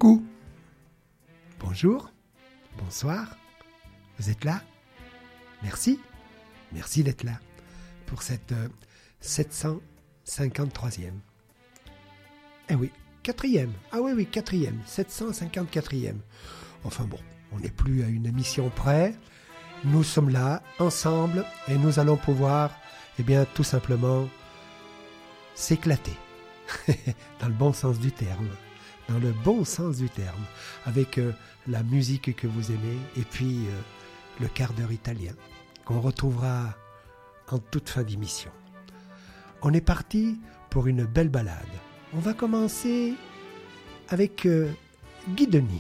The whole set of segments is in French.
Coucou. Bonjour. Bonsoir. Vous êtes là? Merci. Merci d'être là pour cette 753e. Eh oui, quatrième. Ah oui, quatrième. 754e. Enfin bon, on n'est plus à une émission près. Nous sommes là, ensemble, et nous allons pouvoir, tout simplement, s'éclater. Dans le bon sens du terme. Dans le bon sens du terme. Avec la musique que vous aimez, et puis le quart d'heure italien, qu'on retrouvera en toute fin d'émission. On est parti pour une belle balade. On va commencer avec Guy Denis.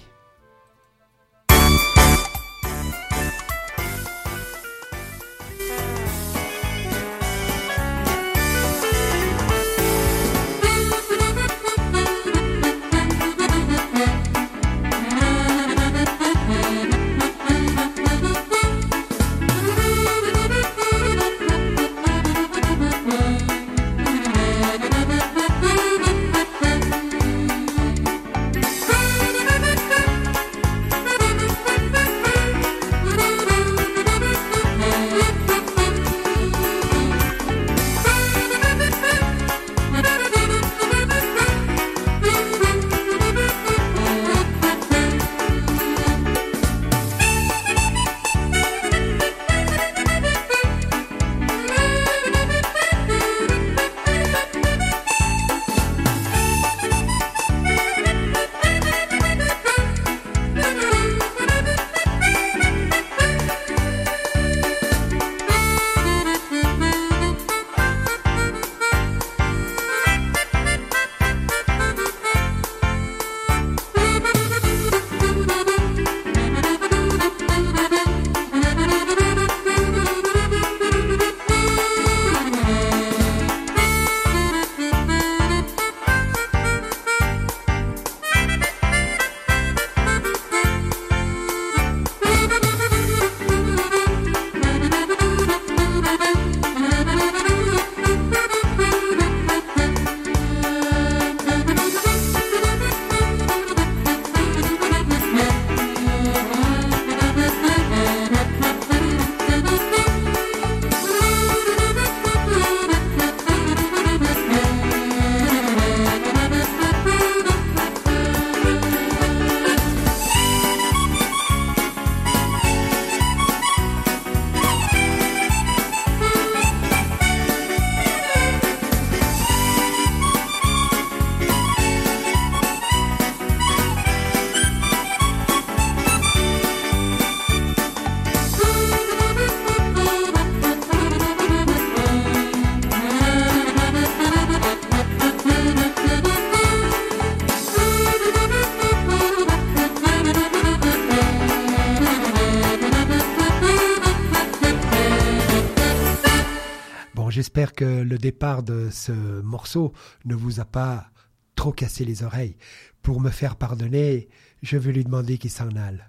J'espère que le départ de ce morceau ne vous a pas trop cassé les oreilles. Pour me faire pardonner, je vais lui demander qu'il s'en aille.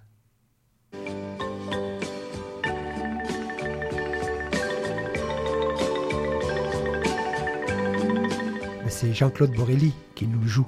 Mais c'est Jean-Claude Borelli qui nous le joue.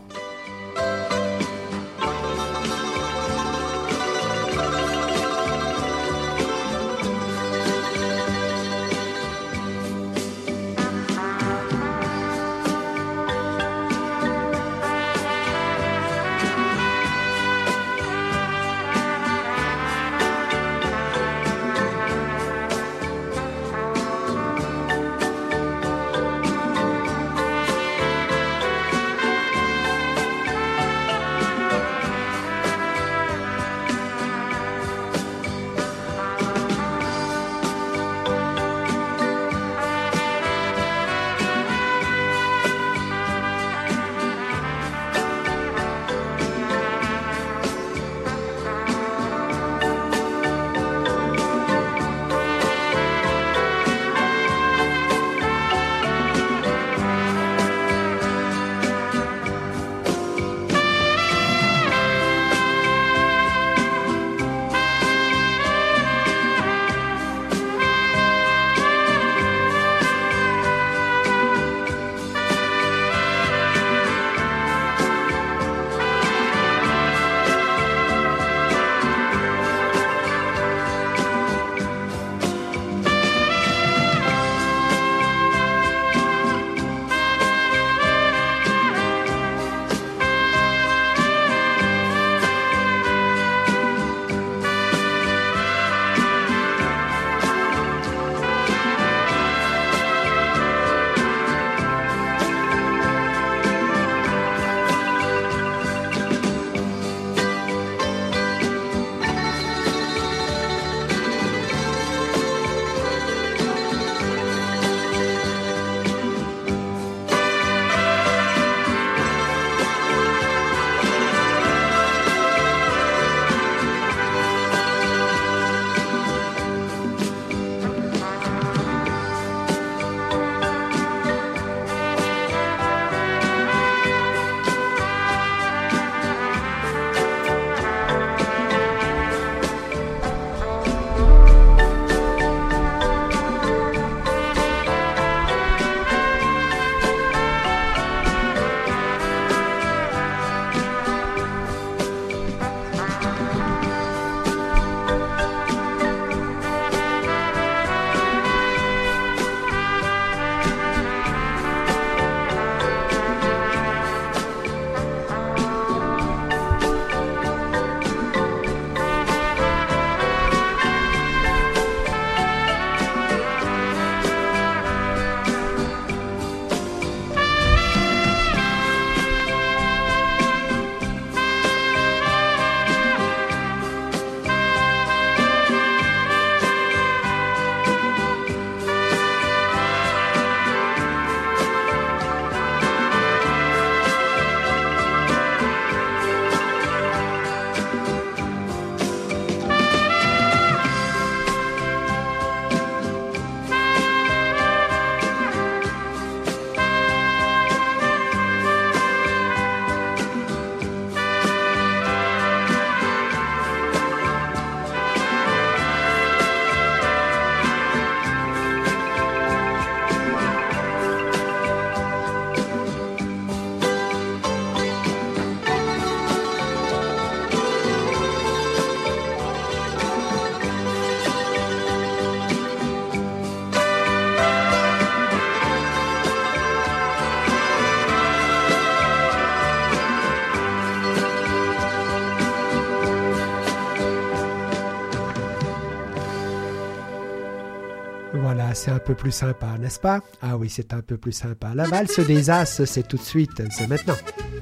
c'est un peu plus sympa, n'est-ce pas? Ah oui, c'est un peu plus sympa. La valse des As, c'est tout de suite, c'est maintenant.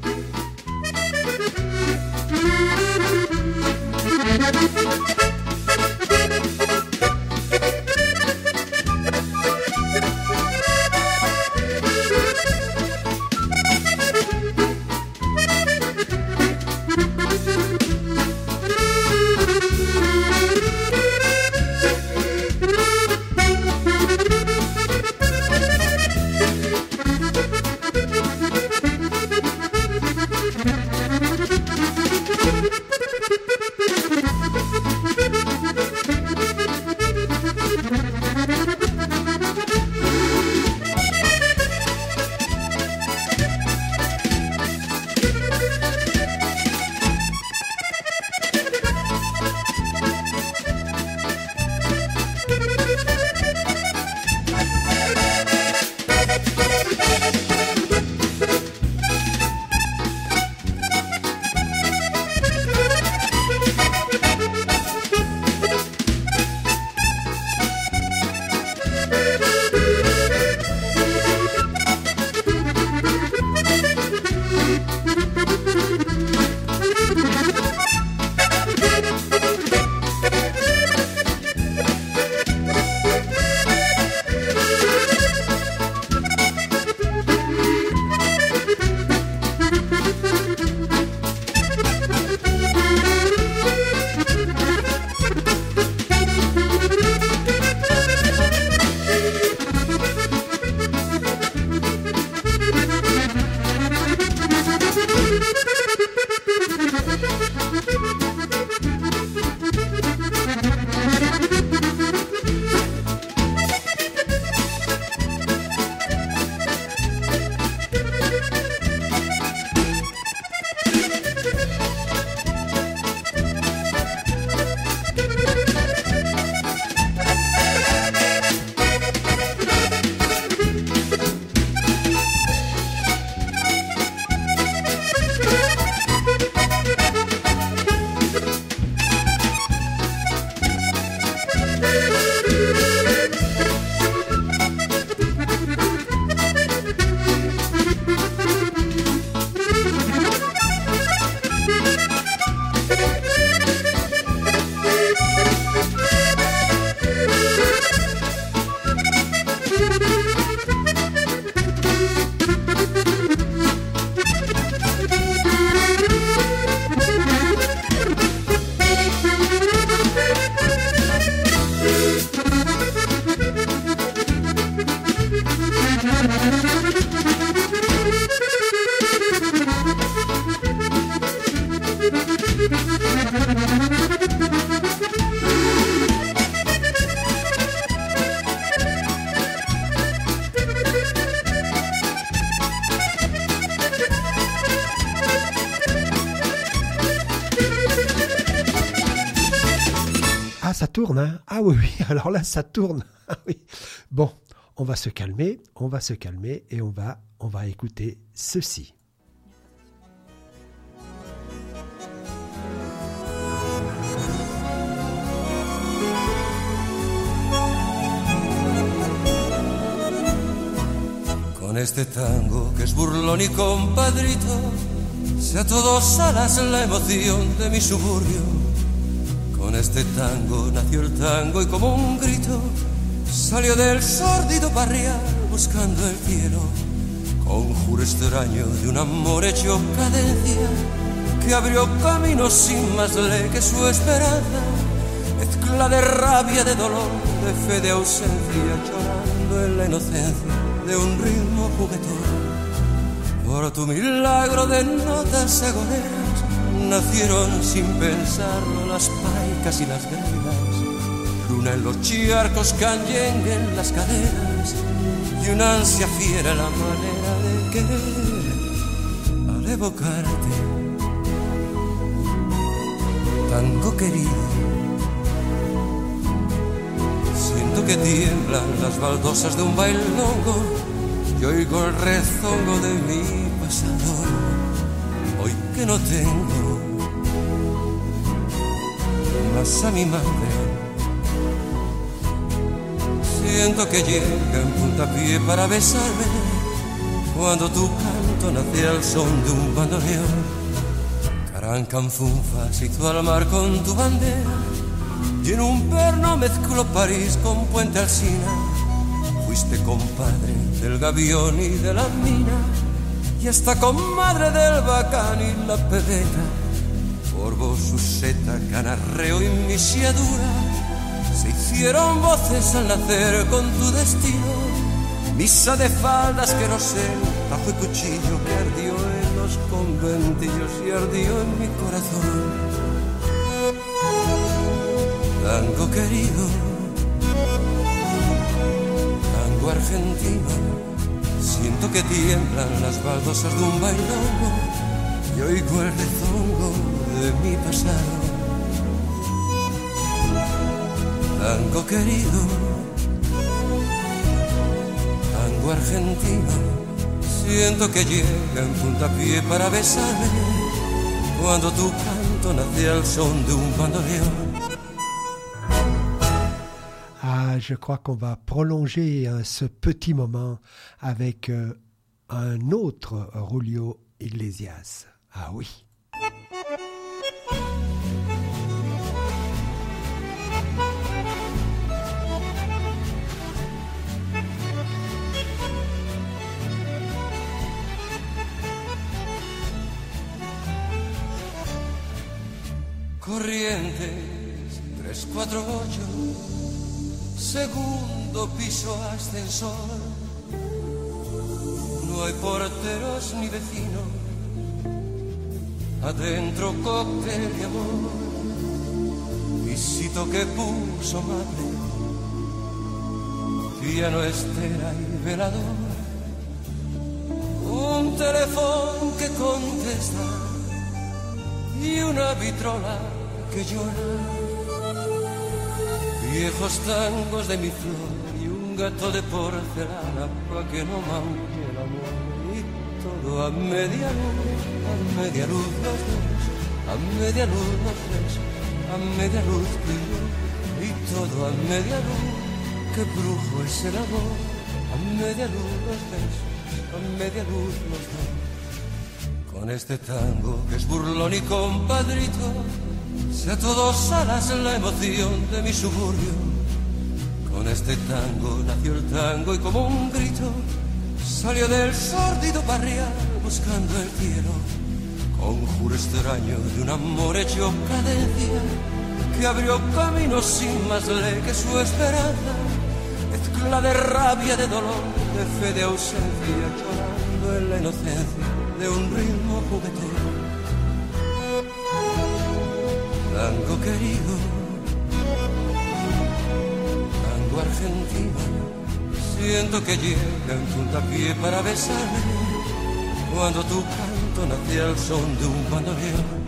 Ça tourne, hein? Ah oui, oui, alors là, ça tourne. Ah oui. Bon, on va se calmer et on va écouter ceci. Con este tango que es burlón y compadrito, sea a todos alas la emoción de mi suburbio. Con este tango nació el tango y como un grito salió del sórdido barrial buscando el cielo. Conjuro extraño de un amor hecho cadencia que abrió camino sin más ley que su esperanza. Mezcla de rabia, de dolor, de fe, de ausencia, llorando en la inocencia de un ritmo juguetón. Por tu milagro de notas agoneras nacieron sin pensarlo las paicas y las gregas, luna en los charcos, canyengue en las caderas y una ansia fiera la manera de querer. Al evocarte, tango querido, siento que tiemblan las baldosas de un bailongo y oigo el rezongo de mi pasado. Hoy que no tengo más a mi madre, Siento que llega en puntapié para besarme, cuando tu canto nace al son de un bandoneón. Carancanfunfa se hizo al mar con tu bandera, y en un perno mezcló París con Puente Alsina. Fuiste compadre del gavión y de la mina, y hasta comadre del bacán y la pebeta. Por vos, Suseta, Canarreo y Misiadura se hicieron voces al nacer con tu destino. Misa de faldas que no sé, tajo y cuchillo que ardió en los conventillos y ardió en mi corazón. Tango querido, tango argentino, siento que tiemblan las baldosas de un bailongo y oigo el rezongo de mi pasado. Tango querido, tango argentino, siento que llega en puntapié para besarme, cuando tu canto nace al son de un bandoneón. Ah, je crois qu'on va prolonger ce petit moment avec un autre Julio Iglesias. Ah oui. Corrientes 348, segundo piso ascensor. No hay porteros ni vecinos, adentro cóctel de amor. Visito que puso madre, piano, estera y velador. Un teléfono que contesta y una vitrola que llora. Viejos tangos de mi flor y un gato de porcelana pa' que no manche el amor. Y todo a media luz los dos, a media luz los tres, a media luz tú y yo. Y todo a media luz, qué brujo es el amor. A media luz los besos, a media luz los dos. Con este tango que es burlón y compadrito, si a todos alas la emoción de mi suburbio. Con este tango nació el tango y como un grito salió del sórdido barrial buscando el cielo. Conjuro extraño de un amor hecho cadencia que abrió camino sin más ley que su esperanza. Mezcla de rabia, de dolor, de fe, de ausencia, llorando en la inocencia de un ritmo juguetón. Tango querido, tango argentino, siento que llega en puntapié para besarme, cuando tu canto nace al son de un bandoneón.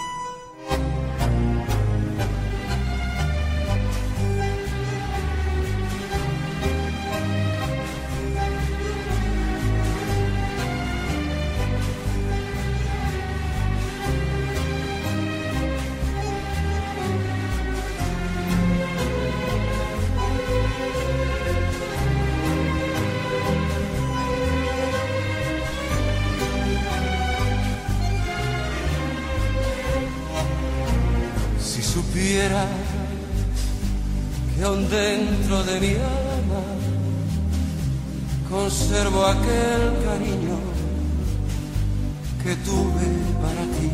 Que aún dentro de mi alma conservo aquel cariño que tuve para ti.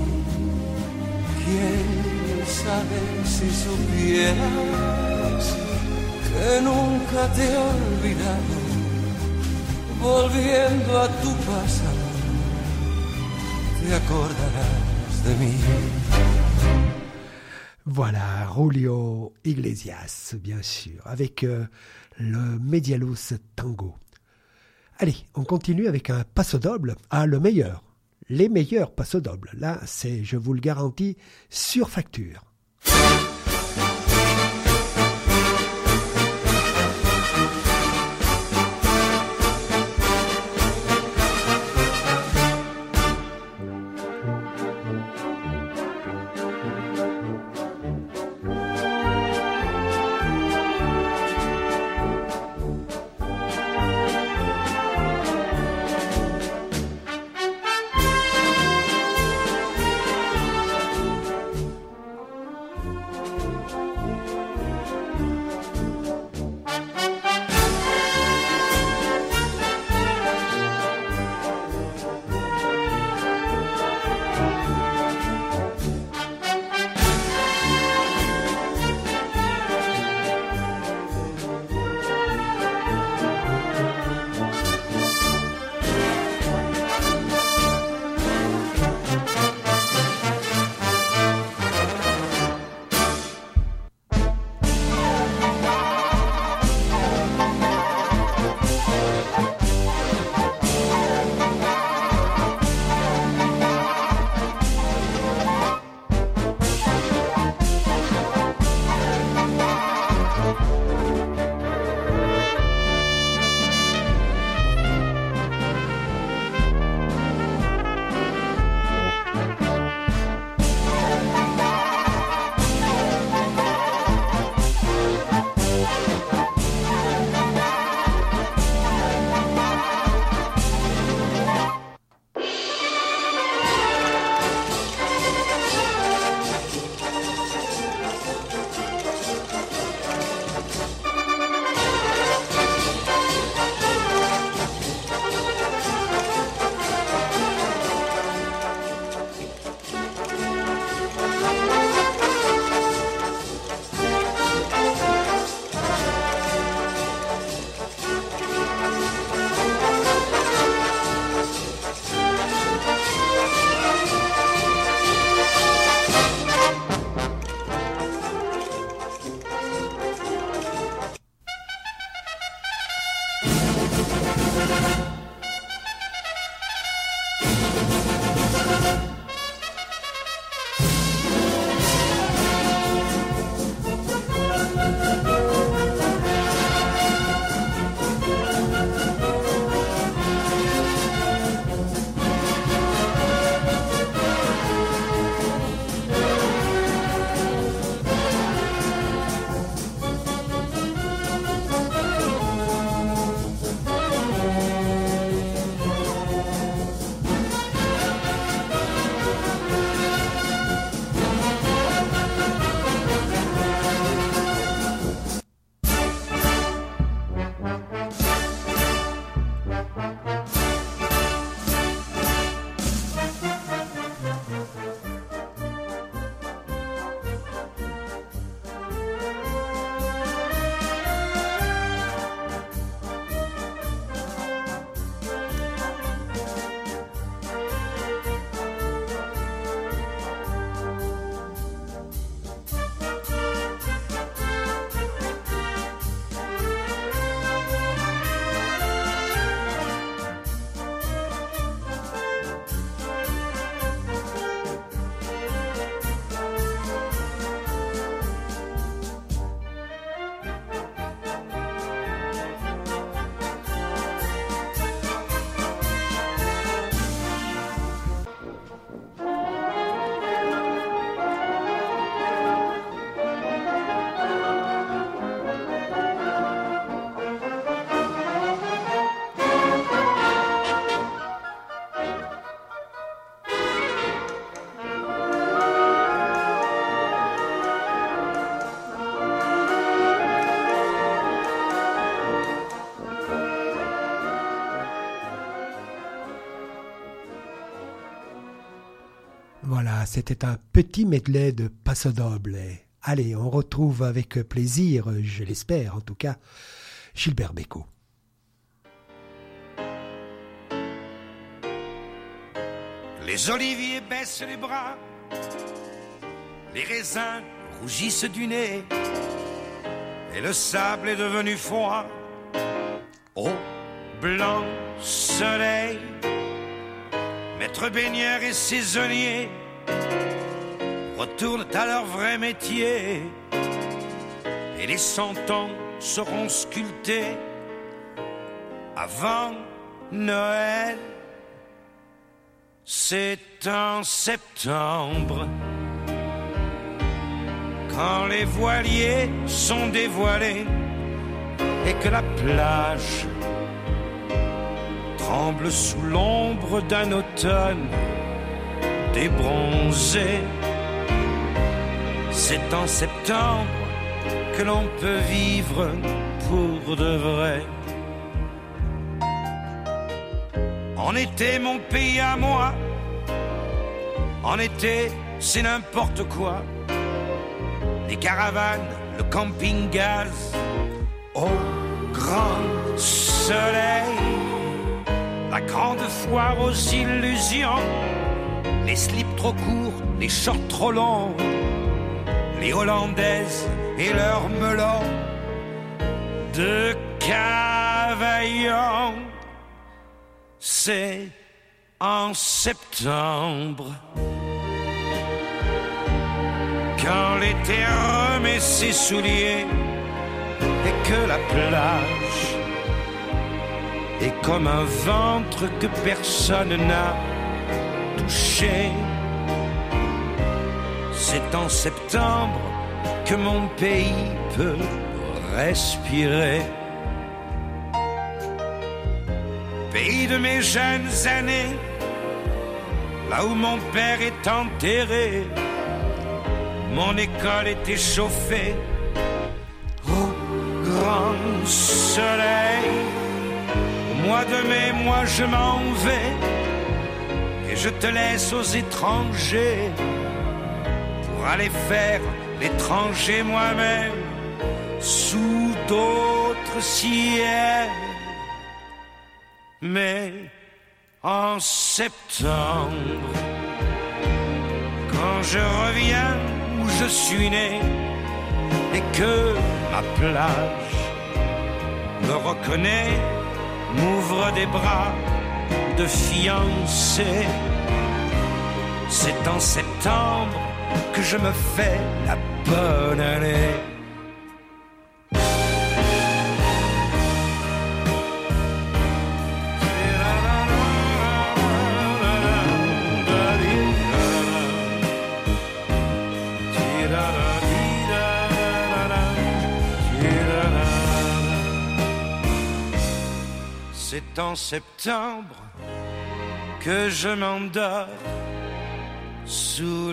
¿Quién sabe si supieras que nunca te he olvidado? Volviendo a tu pasado, te acordarás de mí. Voilà, Julio Iglesias, bien sûr, avec le Medialuz Tango. Allez, on continue avec un paso doble. Ah, le meilleur. Les meilleurs paso dobles. Là, c'est, je vous le garantis, sur facture. Voilà, c'était un petit medley de Paso Doble. Allez, on retrouve avec plaisir, je l'espère en tout cas, Gilbert Bécaud. Les oliviers baissent les bras, les raisins rougissent du nez, et le sable est devenu froid. Au blanc soleil, maître baigneur et saisonnier retournent à leur vrai métier, et les 100 ans seront sculptés avant Noël. C'est en septembre, quand les voiliers sont dévoilés et que la plage tremble sous l'ombre d'un automne débronzé. C'est en septembre que l'on peut vivre pour de vrai. En été, mon pays à moi, en été, c'est n'importe quoi. Les caravanes, le camping-gaz, au grand soleil, la grande foire aux illusions, les slips trop courts, les shorts trop longs, les hollandaises et leurs melons de Cavaillon. C'est en septembre, quand l'été remet ses souliers et que la plage est comme un ventre que personne n'a touché. C'est en septembre que mon pays peut respirer. Pays de mes jeunes années, là où mon père est enterré, mon école était chauffée au grand soleil. Au mois de mai, moi je m'en vais et je te laisse aux étrangers pour aller faire l'étranger moi-même sous d'autres ciels. Mais en septembre, quand je reviens où je suis né et que ma plage me reconnaît, m'ouvre des bras de fiancé, c'est en septembre que je me fais la bonne année. C'est en septembre que je m'endors sous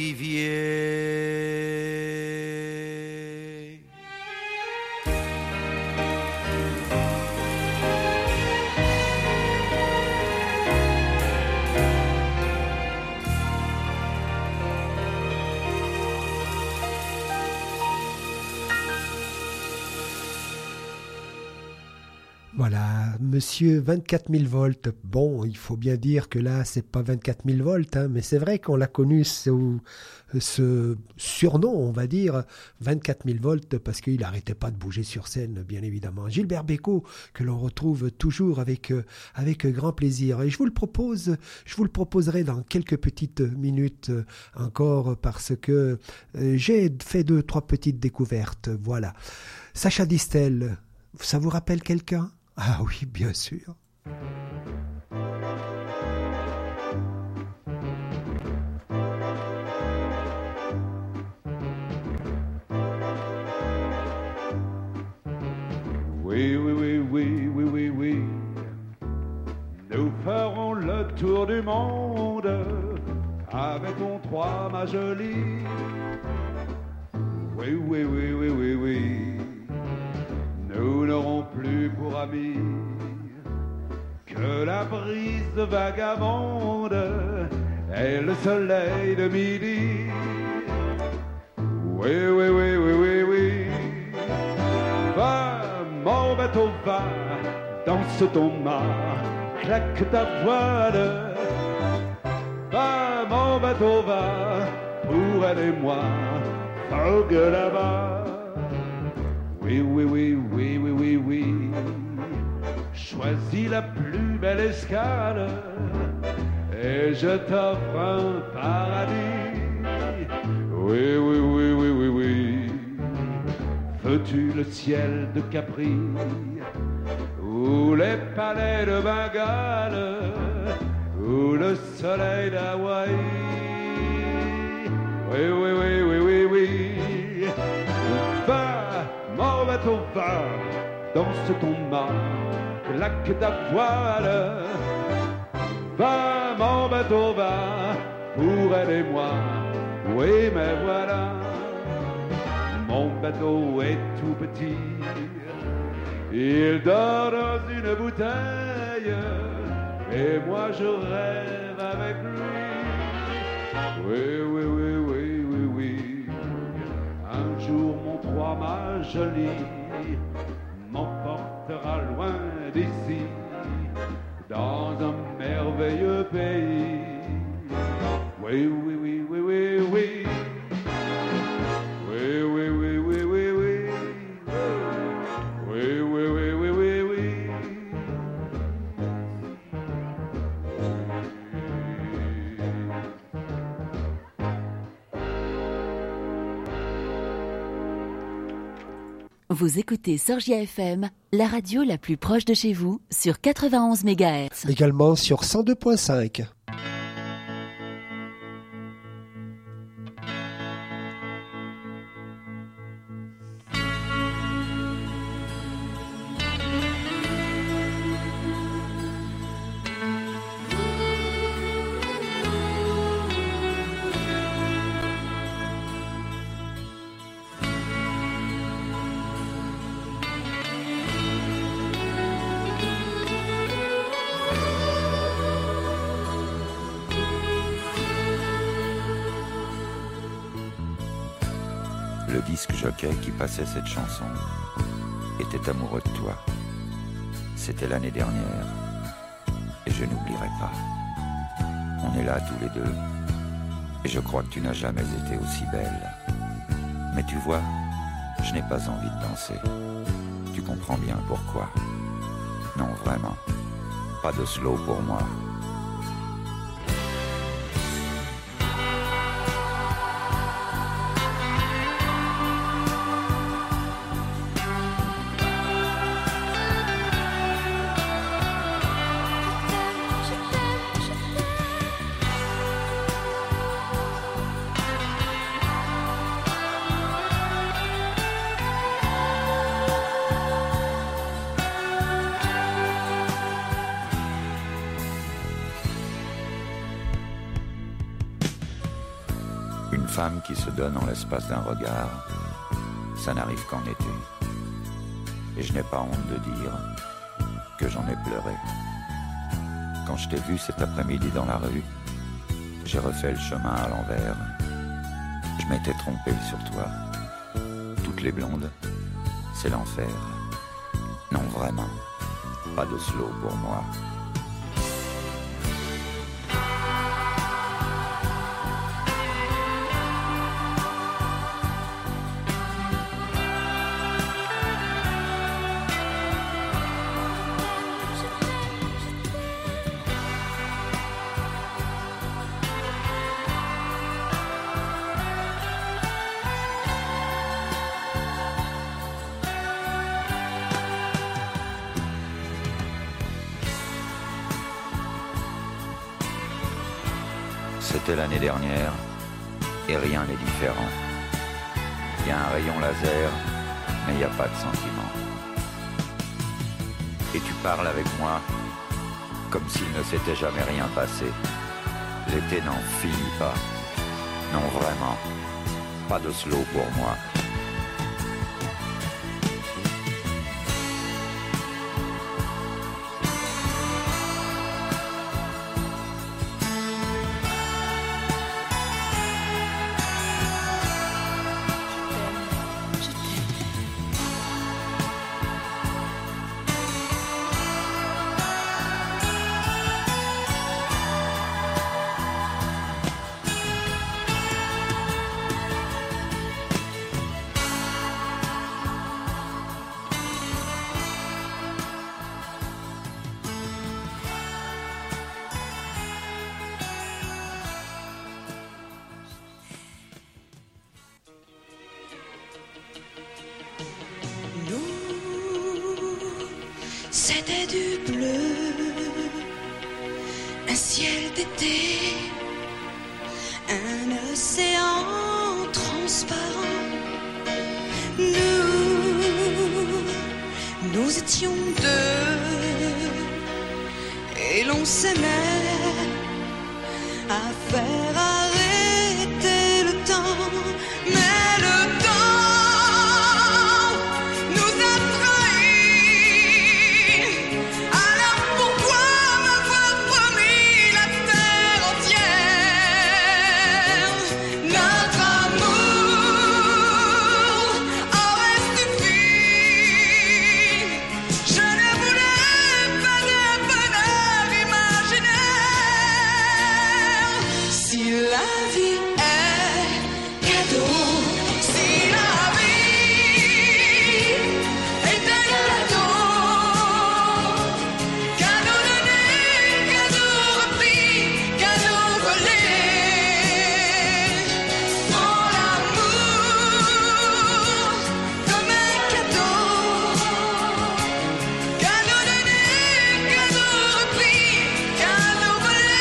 l'olivier. Voilà, monsieur 24 000 volts. Bon, il faut bien dire que là, c'est pas 24 000 volts, hein, mais c'est vrai qu'on l'a connu sous ce surnom, on va dire, 24 000 volts, parce qu'il n'arrêtait pas de bouger sur scène, bien évidemment. Gilbert Bécaud, que l'on retrouve toujours avec grand plaisir. Et je vous le proposerai dans quelques petites minutes encore, parce que j'ai fait 2-3 petites découvertes. Voilà. Sacha Distel, ça vous rappelle quelqu'un ? Ah oui, bien sûr. Oui, oui, oui, oui, oui, oui, oui. Nous ferons le tour du monde avec mon 3, ma jolie. Oui, oui, oui, oui, oui, oui. Nous n'aurons plus pour amis que la brise vagabonde et le soleil de midi. Oui, oui, oui, oui, oui, oui. Va, mon bateau, va, danse ton mât, claque ta voile. Va, mon bateau, va, pour elle et moi, vogue là-bas. Oui, oui, oui, oui, oui, oui, oui. Choisis la plus belle escale et je t'offre un paradis. Oui, oui, oui, oui, oui, oui. Veux-tu le ciel de Capri ou les palais de Bengale ou le soleil d'Hawaï? Oui, oui, oui, oui, oui, oui. Va, mon bateau, va, danse ton mât, claque ta voile. Va, mon bateau, va, pour elle et moi. Oui, mais voilà, mon bateau est tout petit. Il dort dans une bouteille et moi je rêve avec lui. Oui, oui, oui, oui, oui, oui. Un jour mon 3, ma jolie, m'emportera loin d'ici, dans un merveilleux pays. Oui, oui, oui, oui, oui, oui. Oui, oui, oui, oui, oui, oui. Oui, oui, oui, oui, oui, oui. Vous écoutez Sorgia FM, la radio la plus proche de chez vous, sur 91 MHz. Également sur 102.5. Le disque jockey qui passait cette chanson était amoureux de toi. C'était l'année dernière et je n'oublierai pas. On est là tous les deux et je crois que tu n'as jamais été aussi belle. Mais tu vois, je n'ai pas envie de danser. Tu comprends bien pourquoi. Non, vraiment, pas de slow pour moi. Une femme qui se donne en l'espace d'un regard, ça n'arrive qu'en été. Et je n'ai pas honte de dire que j'en ai pleuré. Quand je t'ai vu cet après-midi dans la rue, j'ai refait le chemin à l'envers. Je m'étais trompé sur toi. Toutes les blondes, c'est l'enfer. Non, vraiment, pas de slow pour moi. C'était l'année dernière, et rien n'est différent. Il y a un rayon laser, mais il n'y a pas de sentiment. Et tu parles avec moi, comme s'il ne s'était jamais rien passé. L'été n'en finit pas. Non, vraiment, pas de slow pour moi. C'était du bleu, un ciel d'été, un océan transparent. Nous étions deux et l'on s'aimait à faire arrêter le temps, mais le temps nous a trahis. Alors pourquoi m'avoir promis la terre entière? Notre amour aurait suffi. Je ne voulais pas de bonheur imaginaire. Si la vie est cadeau, si la vie est un cadeau, cadeau donné, cadeau repris, cadeau volé, prends l'amour comme un cadeau, cadeau donné, cadeau repris, cadeau volé.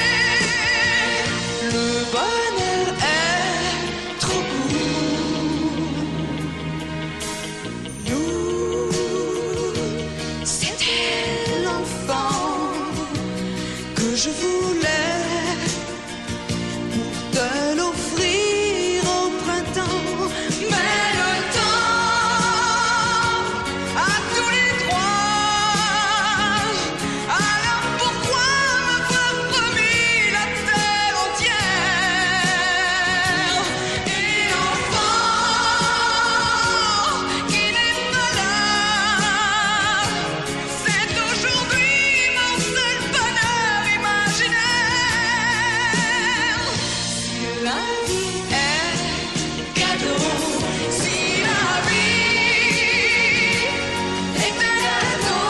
Le bonheur est trop court. Nous, c'était l'enfant que je voulais pour te l'offrir au printemps. Mais le temps a tous les droits. Alors pourquoi m'avoir promis la terre entière? Et l'enfant qui n'est pas là, c'est aujourd'hui mon seul bonheur imaginaire. Si la vie est cadeau, si la vie est un cadeau,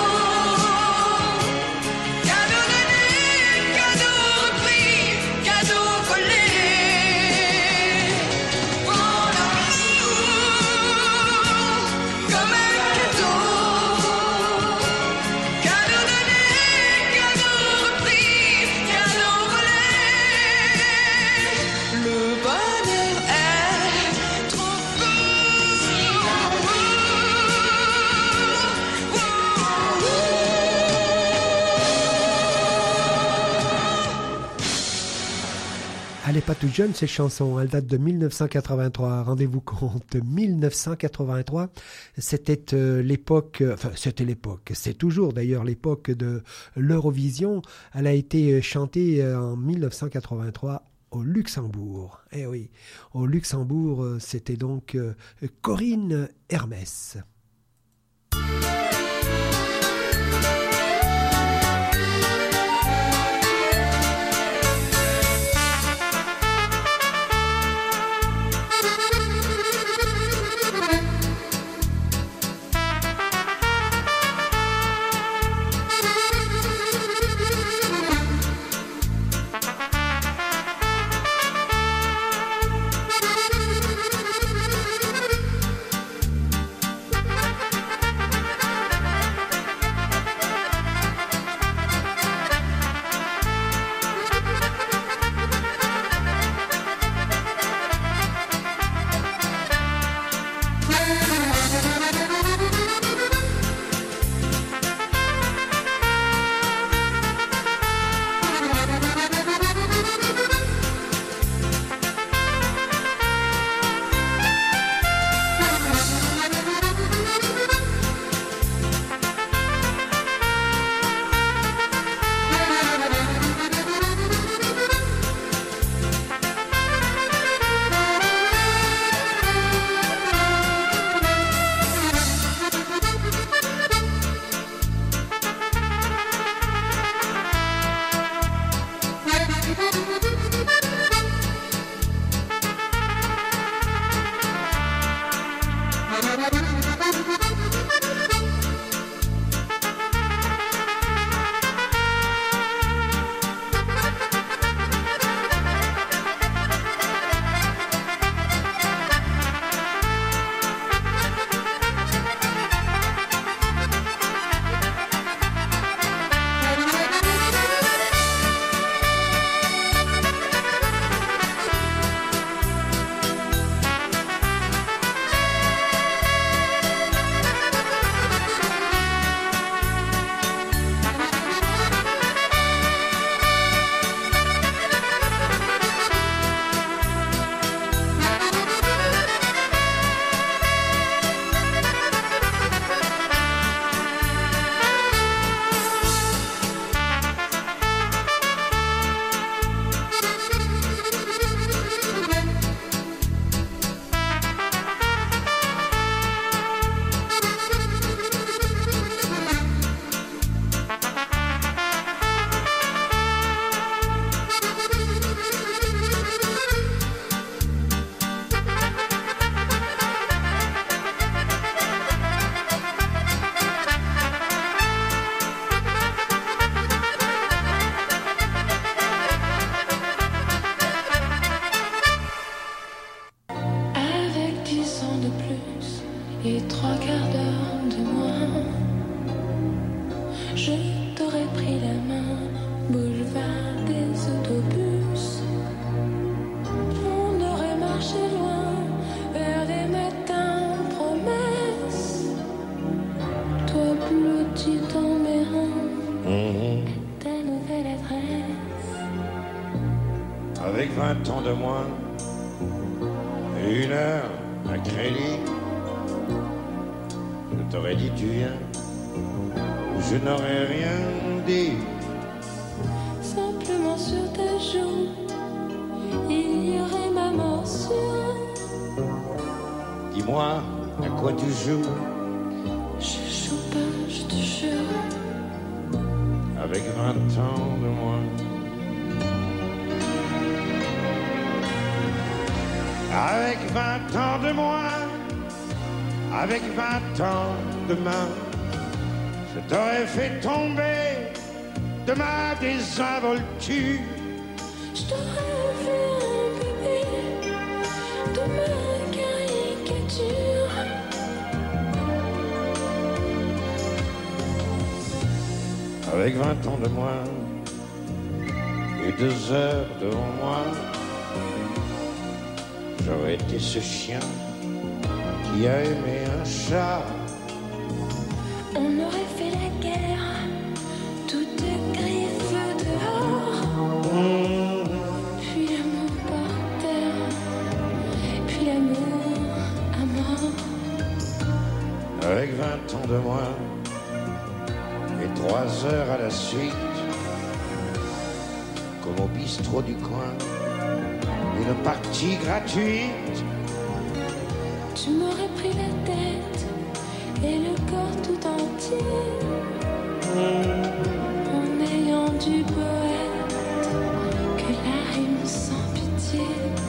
cadeau donné, cadeau repris, cadeau volé, prends l'amour comme un cadeau, cadeau donné, cadeau repris, cadeau volé. Le bonheur est trop Elle n'est pas toute jeune, ces chansons. Elle date de 1983. Rendez-vous compte, 1983, c'était l'époque, enfin c'était l'époque, c'est toujours d'ailleurs l'époque de l'Eurovision. Elle a été chantée en 1983 au Luxembourg. Eh oui, au Luxembourg, c'était donc Corinne Hermès. Avec 20 ans de moins, 1 heure à crédit, je t'aurais dit tu viens, je n'aurais rien dit. Simplement sur tes joues, il y aurait ma mention. Dis-moi, à quoi tu joues? Je joue pas, je te jure. Avec 20 ans de moins. Avec 20 ans de moins, avec 20 ans de main, je t'aurais fait tomber de ma désinvolture. Je t'aurais fait un bébé de ma caricature. Avec 20 ans de moins et 2 heures devant moi, j'aurais été ce chien qui a aimé un chat. On aurait fait la guerre, toutes griffes dehors. Puis l'amour par terre, puis l'amour à mort. Avec 20 ans de moins et 3 heures à la suite, comme au bistrot du coin, une partie gratuite. Tu m'aurais pris la tête et le corps tout entier, en ayant du poète que la rime sans pitié.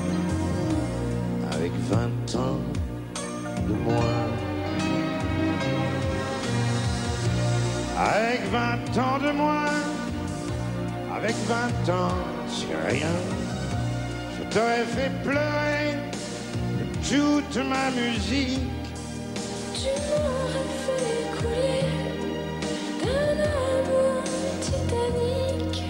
Avec 20 ans de moins, avec 20 ans de moins, avec 20 ans, c'est rien. Je t'aurais fait pleurer toute ma musique. Tu m'aurais fait couler d'un amour titanique.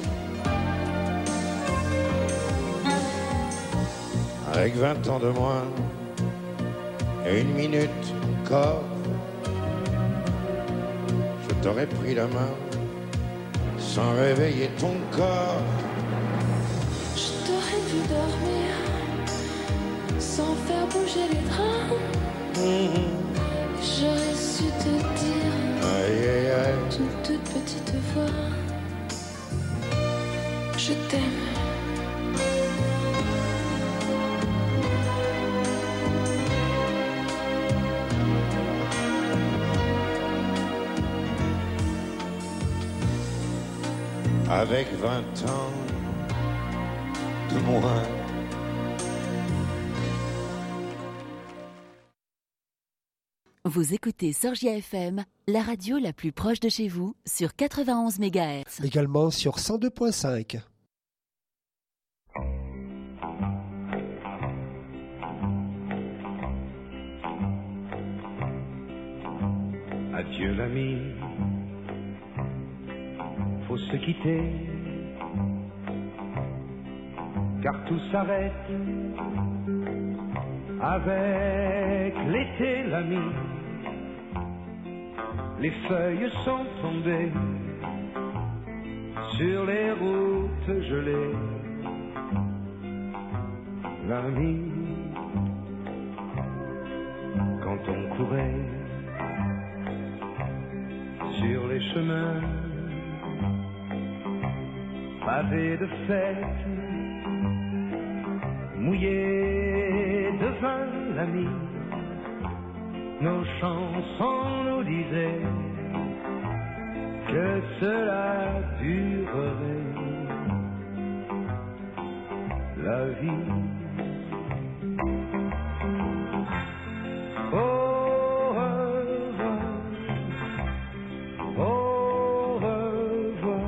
Avec 20 ans de moins et 1 minute encore, je t'aurais pris la main sans réveiller ton corps. Je t'aurais vu dormir sans faire bouger les draps. J'aurais su te dire Aïe aïe aïe, d'une toute petite voix, je t'aime. avec 20 ans moins. Vous écoutez Sorgia FM, la radio la plus proche de chez vous, sur 91 MHz. Également sur 102.5. Adieu l'ami, faut se quitter, car tout s'arrête avec l'été l'ami. Les feuilles sont tombées sur les routes gelées, l'ami. Quand on courait sur les chemins pavés de fêtes, mouillés de vin l'ami, nos chansons nous disaient que cela durerait, la vie. Au revoir, au revoir,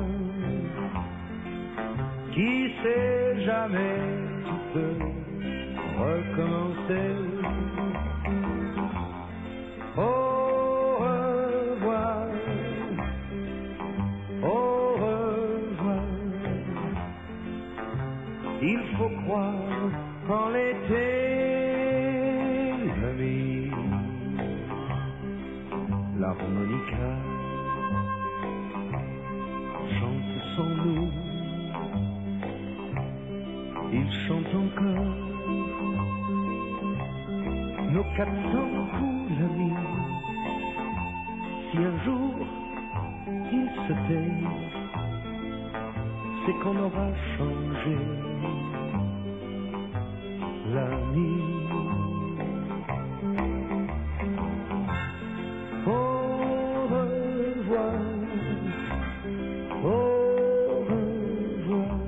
qui sait jamais tu peux recommencer. Au revoir, au revoir, il faut croire en l'été, l'ami. L'harmonica chante sans nous, il chante encore nos 400 coups, l'ami. Si un jour il se tait, c'est qu'on aura changé, l'ami. Au revoir, au revoir,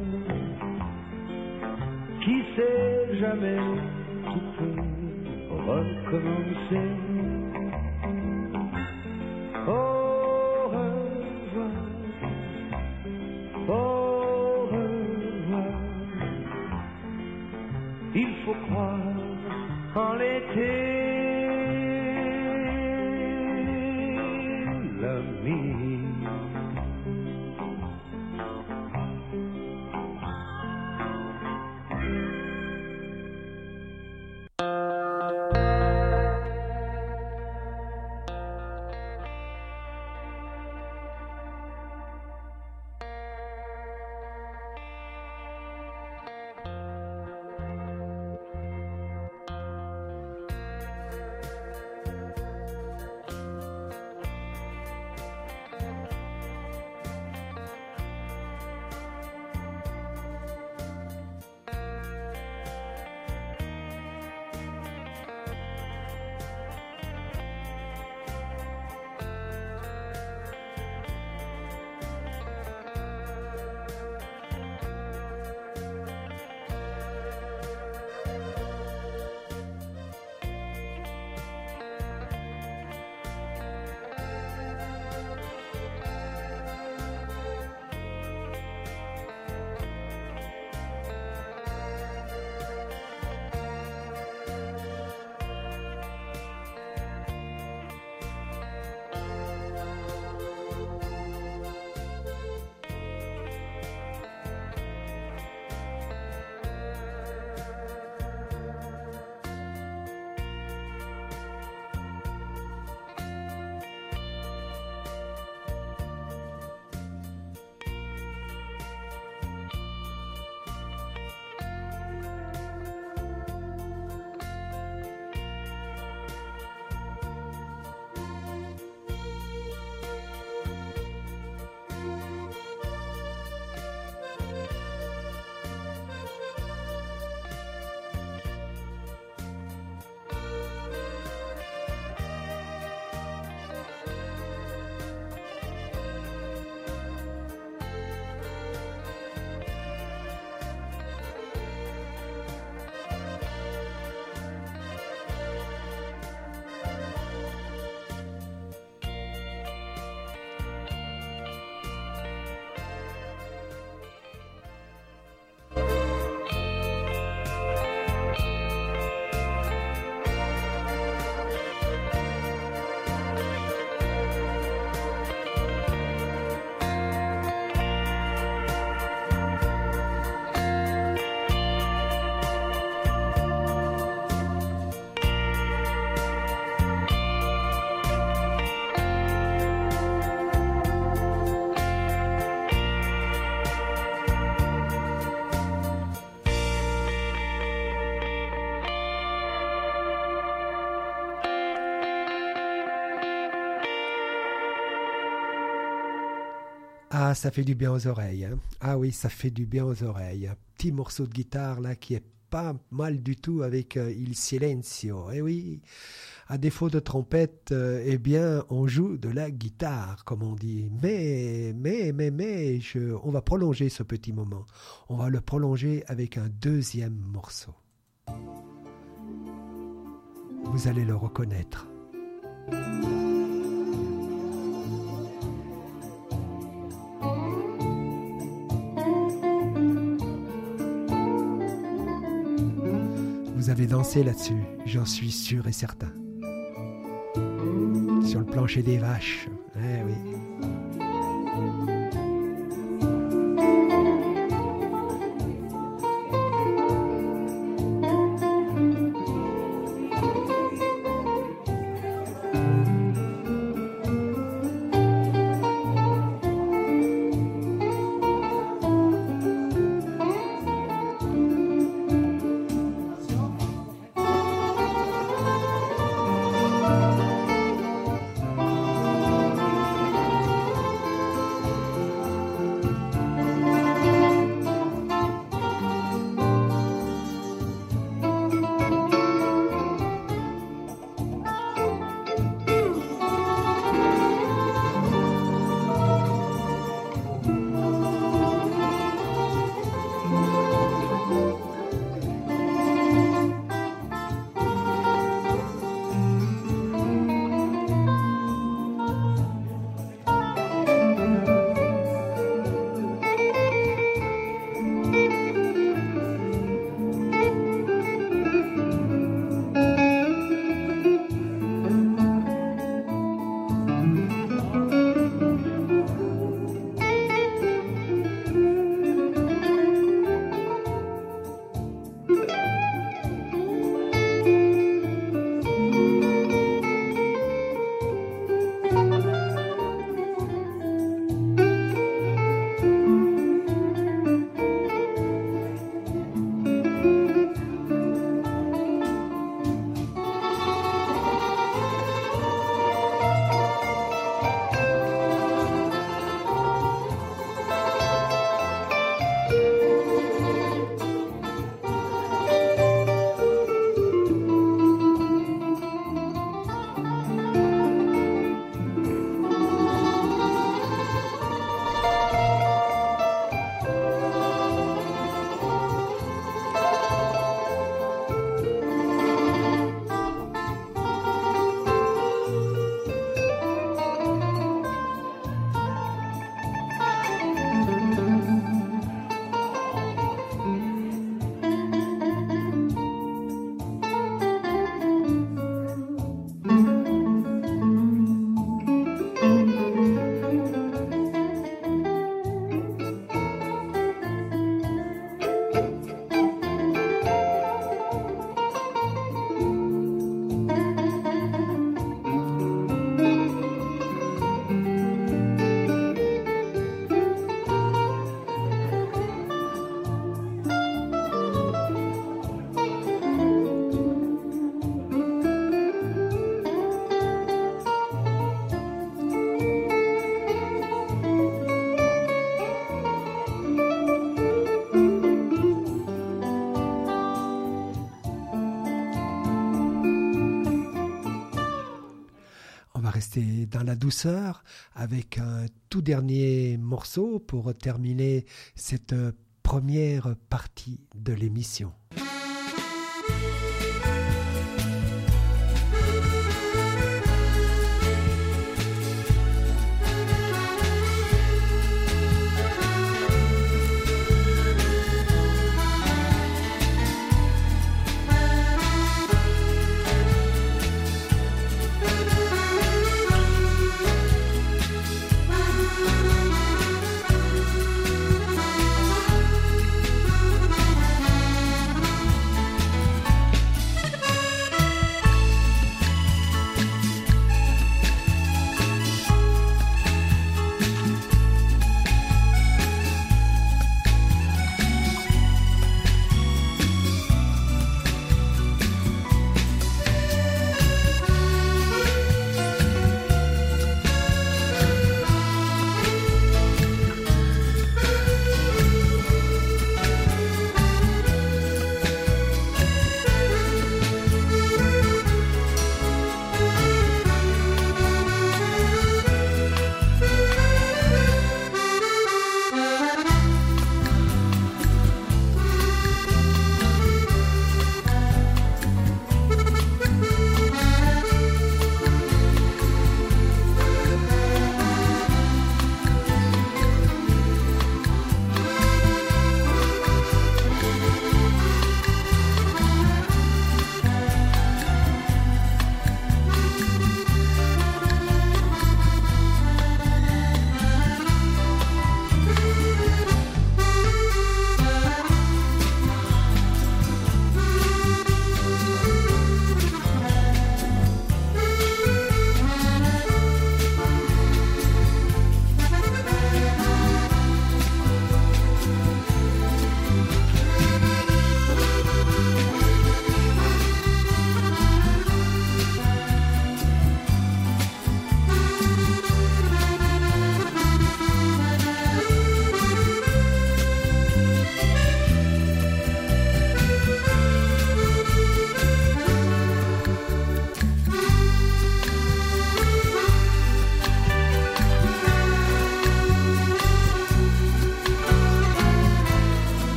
qui sait jamais tout peut recommencer. Au revoir, au revoir, il faut croire en l'été, l'ami. Ah, ça fait du bien aux oreilles. Hein. Ah oui, ça fait du bien aux oreilles. Un petit morceau de guitare là qui est pas mal du tout avec Il Silenzio. Eh oui, à défaut de trompette, eh bien, on joue de la guitare, comme on dit. Mais, on va prolonger ce petit moment. On va le prolonger avec un deuxième morceau. Vous allez le reconnaître. Vous avez dansé là-dessus, j'en suis sûr et certain. Sur le plancher des vaches, eh oui. Rester dans la douceur avec un tout dernier morceau pour terminer cette première partie de l'émission.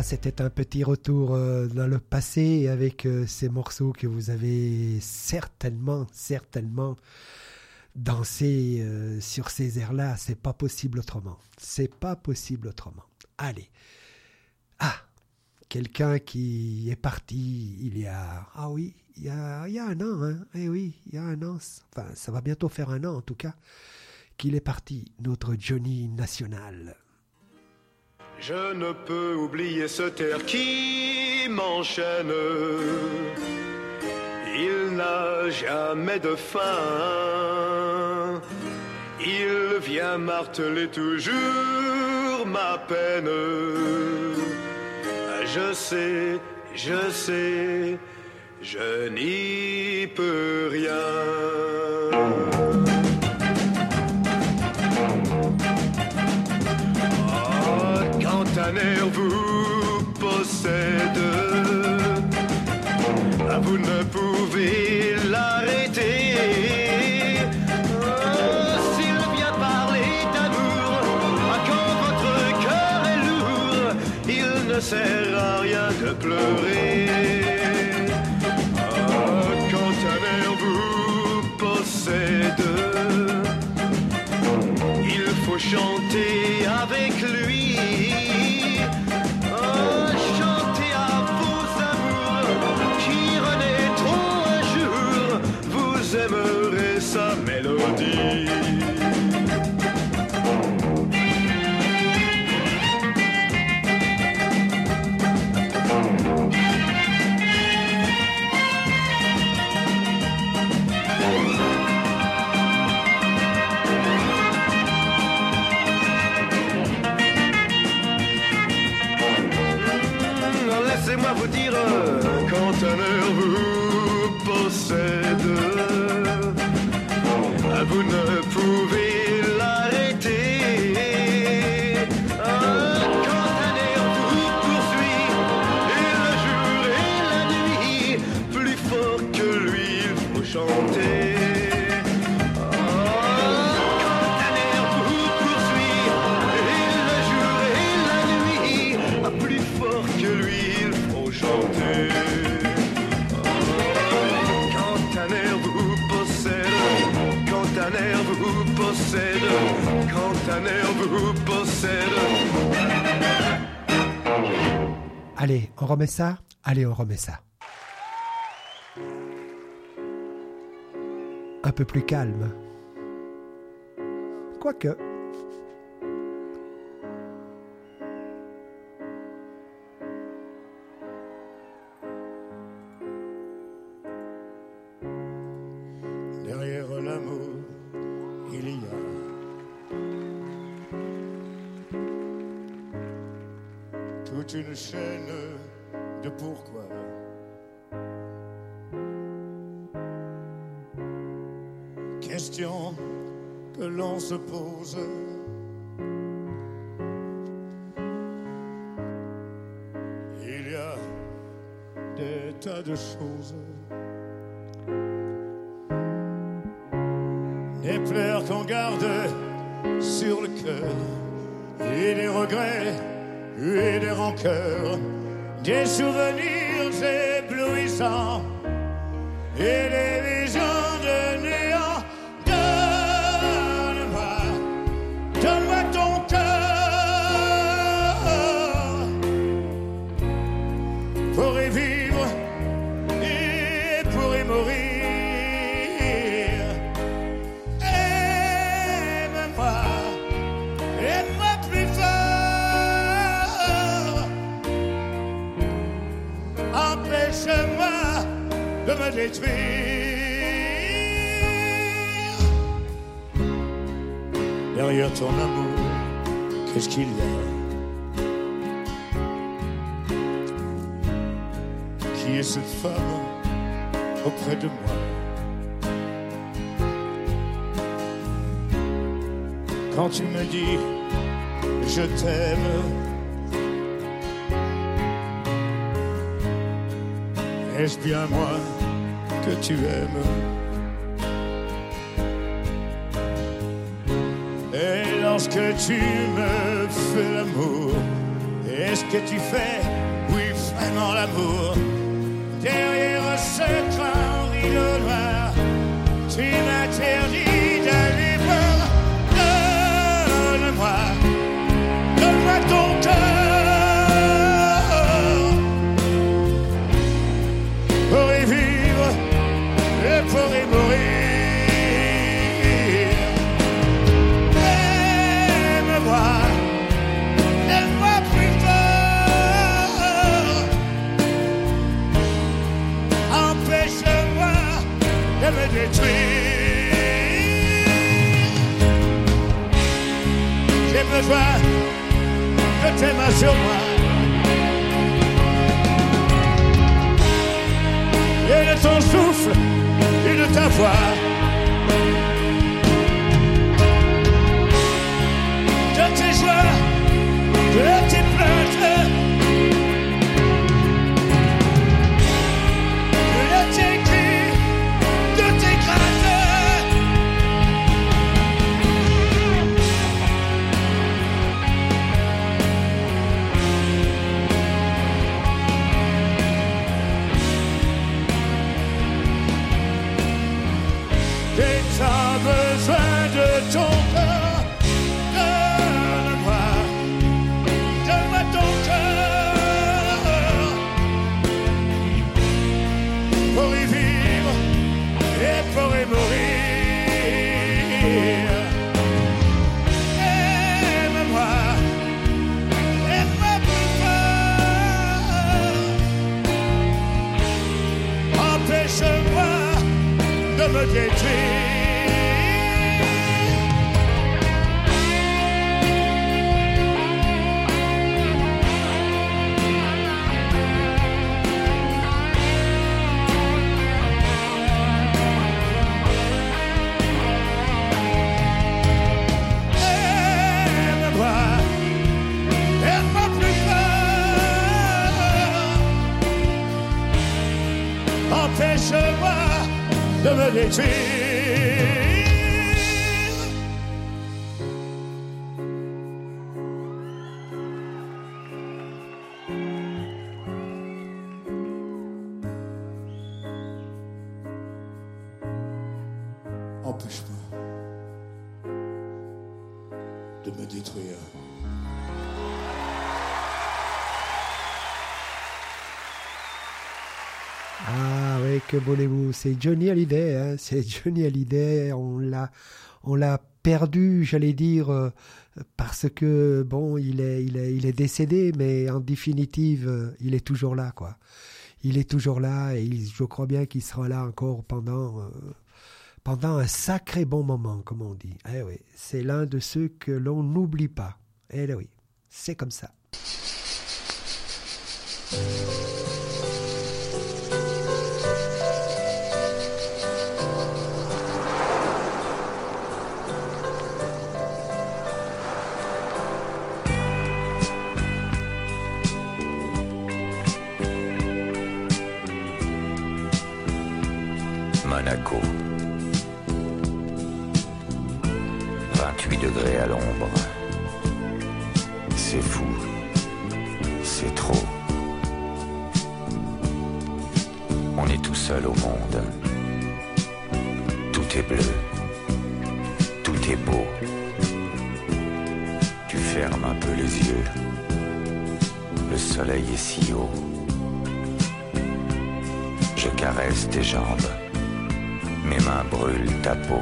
Voilà, c'était un petit retour dans le passé avec ces morceaux que vous avez certainement dansé sur ces airs-là. C'est pas possible autrement. C'est pas possible autrement. Allez. Ah, quelqu'un qui est parti il y a... Ah oui, il y a un an. Hein. Eh oui, il y a un an. Enfin, ça va bientôt faire un an en tout cas qu'il est parti, notre Johnny National. Je ne peux oublier ce terre qui m'enchaîne. Il n'a jamais de fin. Il vient marteler toujours ma peine. Je sais, je n'y peux rien. Un air vous possède, vous ne pouvez l'arrêter. S'il vient parler d'amour, quand votre cœur est lourd, il ne sert à rien de pleurer. Quand un air vous possède, il faut chanter avec lui. Chantez à vos amours qui renaîtront un jour. Vous aimerez sa mélodie. Laissez-moi vous dire, quand un air vous possède, vous ne pouvez l'arrêter. Quand un air vous poursuit, et le jour et la nuit, plus fort que lui, il faut chanter. Quand un air vous possède. Allez, on remet ça? Allez, on remet ça. Un peu plus calme. Quoique. Derrière l'amour, il y a toute une chaîne de pourquoi. Question que l'on se pose. Il y a des tas de choses. Des pleurs qu'on garde sur le cœur, et des regrets, et des rancœurs, des souvenirs éblouissants, et des visions de néant. Donne-moi ton cœur pour y vivre et pour y mourir. Empêche-moi de me détruire. Derrière ton amour, qu'est-ce qu'il y a? Qui est cette femme auprès de moi? Quand tu me dis je t'aime, est-ce bien moi que tu aimes? Et lorsque tu me fais l'amour, est-ce que tu fais, oui, vraiment l'amour. Derrière ce grand rideau noir, tu m'interdis d'aller voir. Donne-moi ton cœur pour y vivre et pour y mourir. Aime-moi plus fort. Empêche-moi de me détruire. J'ai besoin de tes mains sur moi et de ton souffle et de ta voix. De tes joies, de tes plaintes, de tes cris, de tes craintes. J'ai tant besoin de ton cœur. Donne-moi ton cœur pour y vivre et pour y mourir. Aime-moi plus fort. Empêche-moi de me détruire. Aime-moi plus fort. Empêche-moi de me détruire. Empêche-moi de me détruire. Ah oui, que voulez-vous, c'est Johnny Hallyday, hein, c'est Johnny Hallyday, on l'a perdu, j'allais dire, parce que, bon, il est décédé, mais en définitive, il est toujours là, quoi. Il est toujours là, et je crois bien qu'il sera là encore pendant un sacré bon moment, comme on dit. Eh oui, c'est l'un de ceux que l'on n'oublie pas. Eh oui, c'est comme ça. Monaco. 28 degrés à l'ombre. C'est fou. C'est trop. On est tout seul au monde. Tout est bleu. Tout est beau. Tu fermes un peu les yeux. Le soleil est si haut. Je caresse tes jambes. Mes mains brûlent ta peau.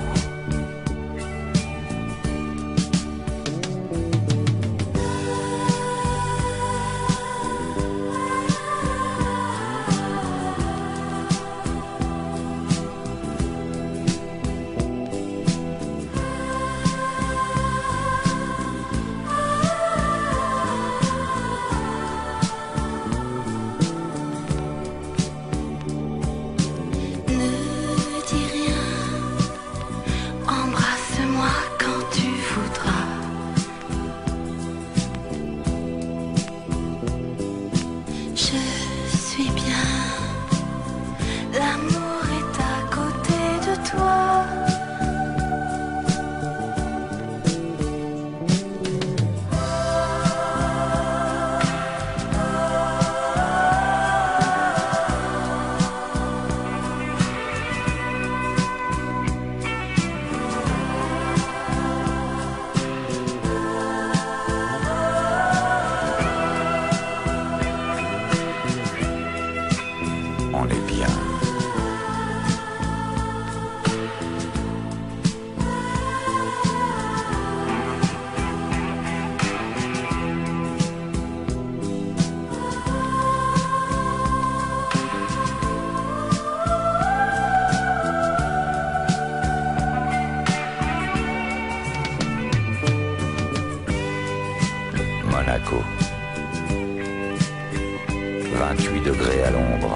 28 degrés à l'ombre.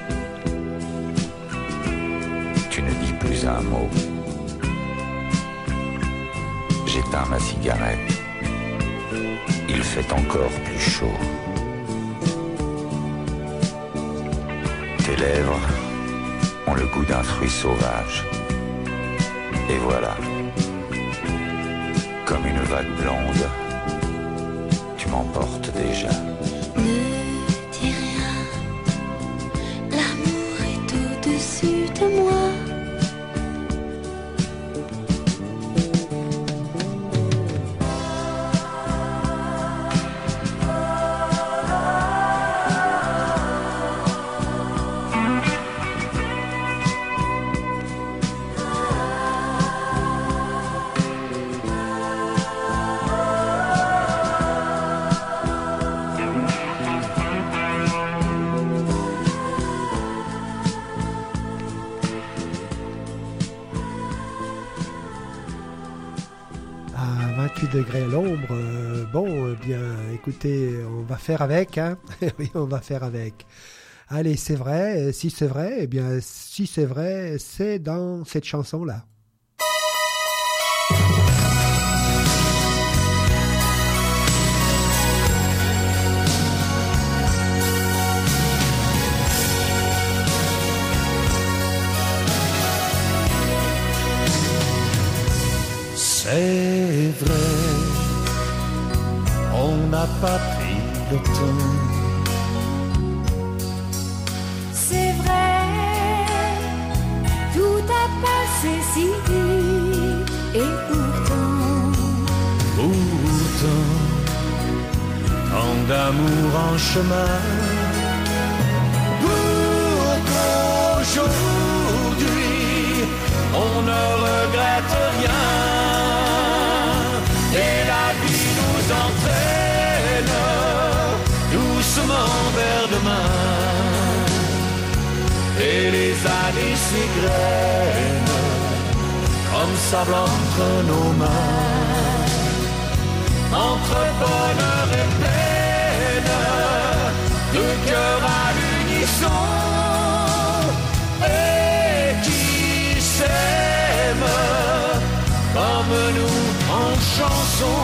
Tu ne dis plus un mot. J'éteins ma cigarette. Il fait encore plus chaud. Tes lèvres ont le goût d'un fruit sauvage. Et voilà, comme une vague blonde, tu m'emportes déjà. Ne dis rien, l'amour est au-dessus de moi. Degrés à l'ombre, bien, écoutez, on va faire avec, hein. Oui, on va faire avec. Allez, c'est vrai, si c'est vrai, eh bien, si c'est vrai, c'est dans cette chanson-là. C'est vrai, on n'a pas pris le temps. C'est vrai, tout a passé si vite. Et pourtant, tant d'amour en chemin. Pour qu'aujourd'hui, on ne regrette rien. Et la vie nous entraîne doucement vers demain. Et les années s'égrènent comme sable entre nos mains. Entre bonheur et peine, deux cœurs à l'unisson. Et qui s'aime comme nous en chanson.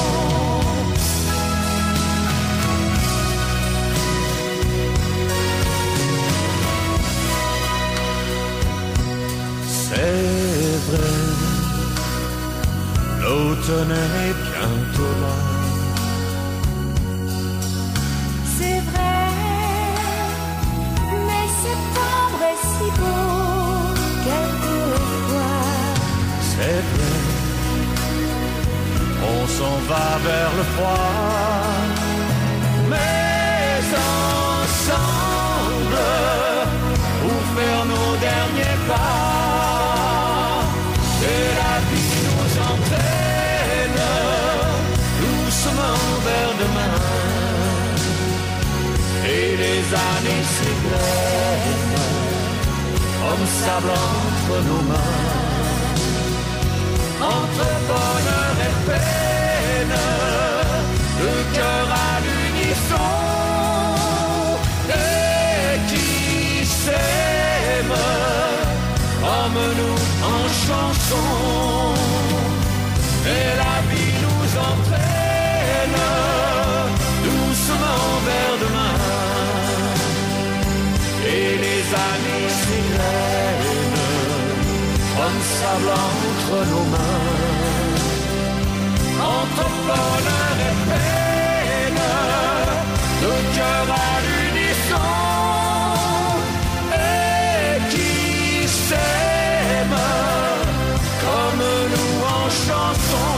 C'est vrai, l'automne est bientôt là. c'est vrai, mais septembre est si beau quelquefois. C'est vrai, on s'en va vers le froid, mais ensemble, pour faire nos derniers pas. Et la vie nous entraîne doucement vers demain. Et les années s'égrènent comme sable entre nos mains. Entre bonheur et peine, deux cœurs à l'unisson. Et qui s'aime comme nous en chanson. Et la vie nous entraîne doucement vers demain. Et les années s'égrènent comme sable entre nos mains. Entre bonheur et peine, deux cœurs à l'unisson. Et qui s'aime comme nous en chanson.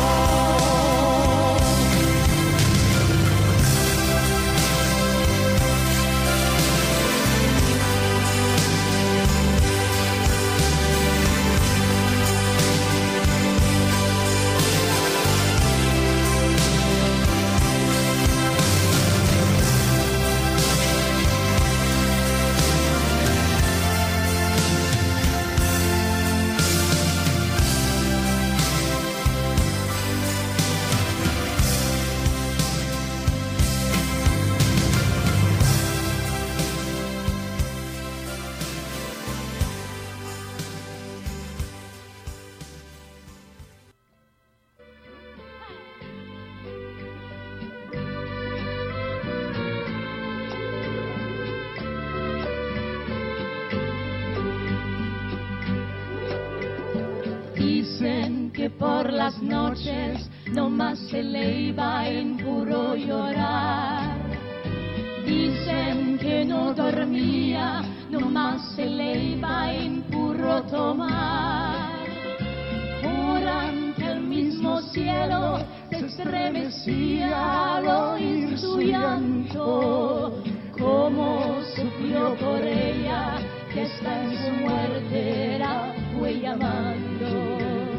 que por las noches nomás se le iba en puro llorar. Dicen que no dormía, nomás se le iba en puro tomar. Juran que el mismo cielo se estremecía al oír su llanto. Como supió por ella que está en su muerte la fue llamando.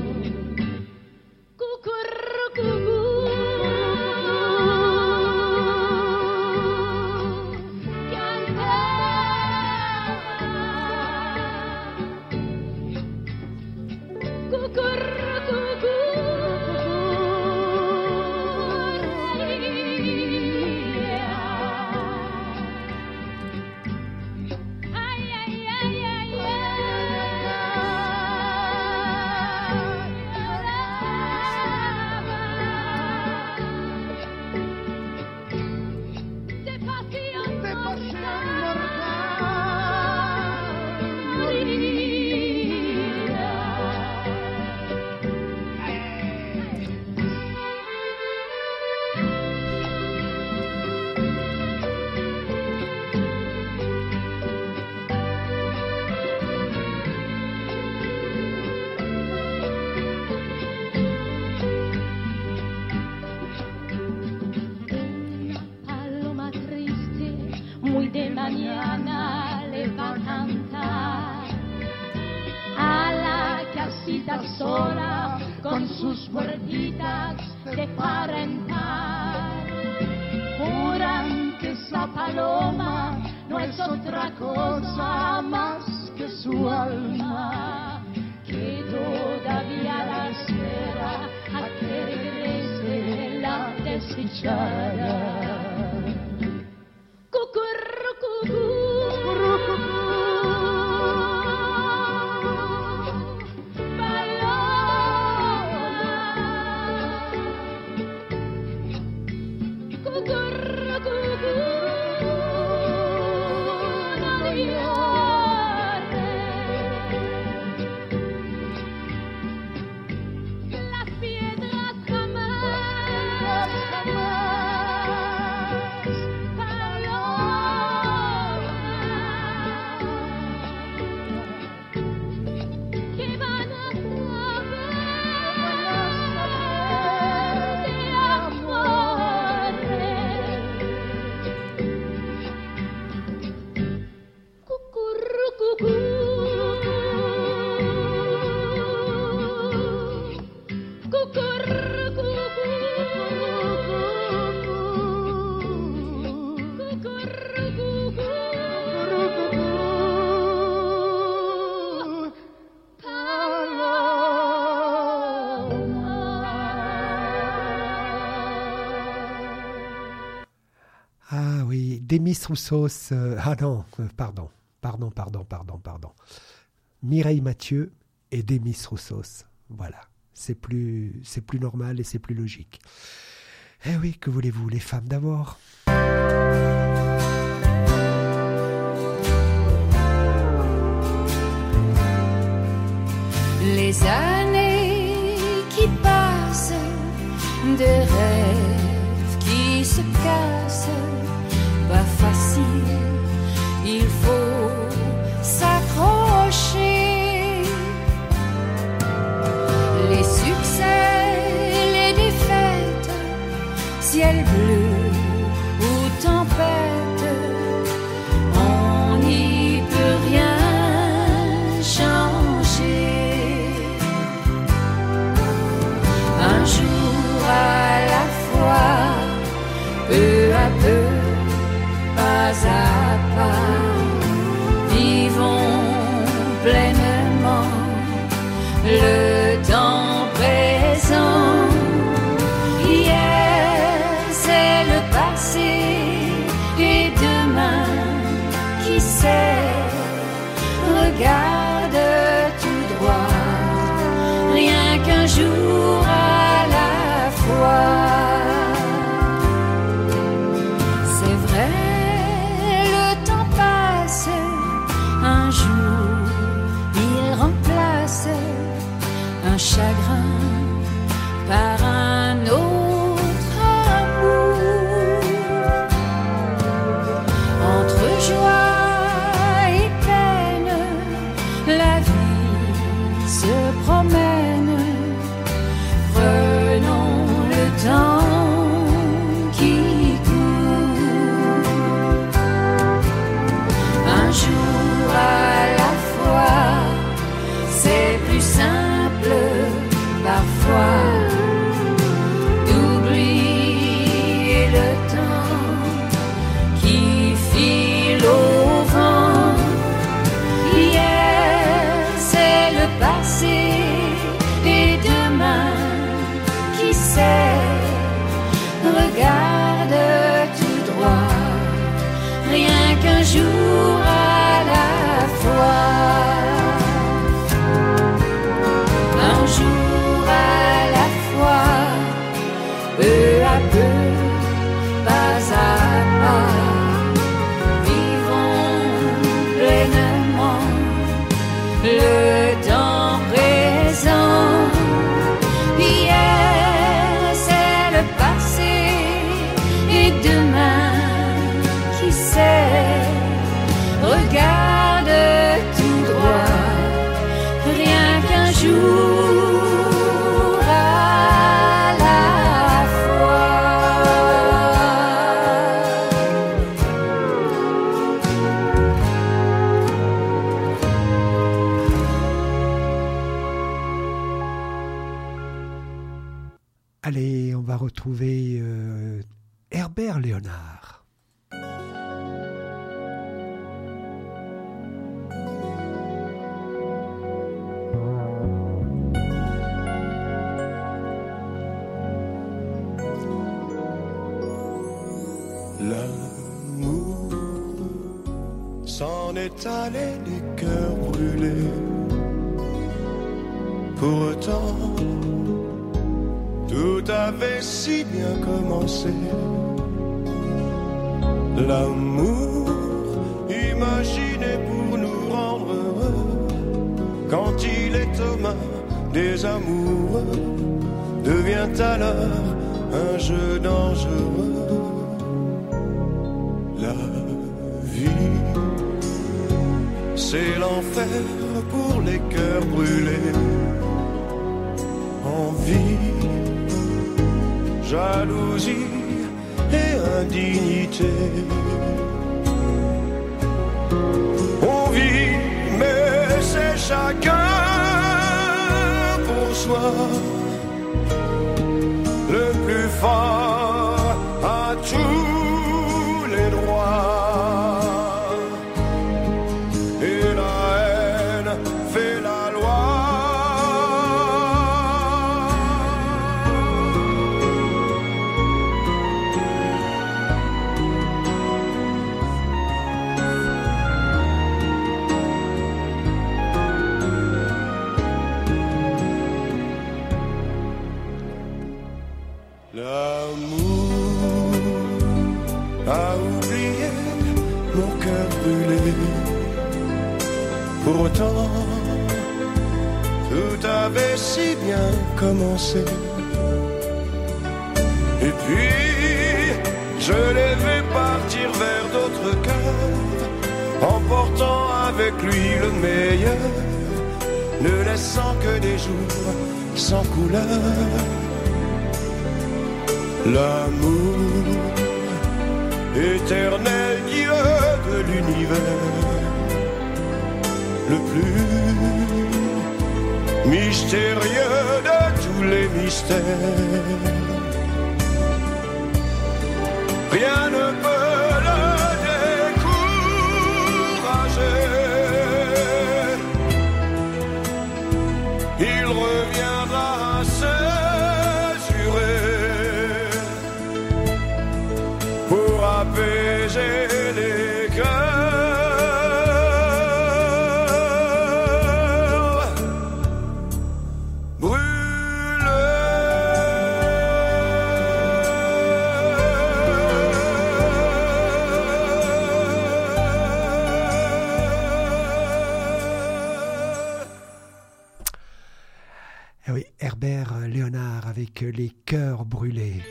Mañana le va a cantar a la casita sola con sus puertitas de par en par. Juran que esa paloma no es otra cosa más que su alma, que todavía la espera a que regrese la desdichada. Demis Roussos, Mireille Mathieu et Demis Roussos. Voilà, c'est plus normal et c'est plus logique. Eh oui, que voulez-vous, les femmes d'abord. Les années qui passent, des rêves qui se cassent, pas facile, il faut s'accrocher. Les succès, les défaites, ciel bleu ou tempête, on n'y peut rien changer. Un jour à la fois, peu à peu, pas à pas, vivons pleinement le temps présent. Hier c'est le passé et demain, qui sait, regarde tout droit, rien qu'un jour à la fois. Un jour, il remplace un chagrin va retrouver Herbert Léonard. L'amour s'en est allé, les cœurs brûlés. Pourtant, tout avait si bien commencé. L'amour imaginé pour nous rendre heureux, quand il est aux mains des amoureux, devient alors un jeu dangereux. La vie, c'est l'enfer pour les cœurs brûlés. Envie, jalousie et indignité. On vit, mais c'est chacun pour soi. Le plus fort a tous les droits. Et la haine fait la loi. L'amour a oublié mon cœur brûlé. Pourtant, tout avait si bien commencé. Et puis, je l'ai vu partir vers d'autres cœurs, emportant avec lui le meilleur, ne laissant que des jours sans couleur. L'amour, éternel Dieu de l'univers, le plus mystérieux de tous les mystères. Rien ne peut le décourager. Il reviendra à se pour apaiser les cœurs brûlés. Eh oui, Herbert Léonard avec les cœurs brûlés.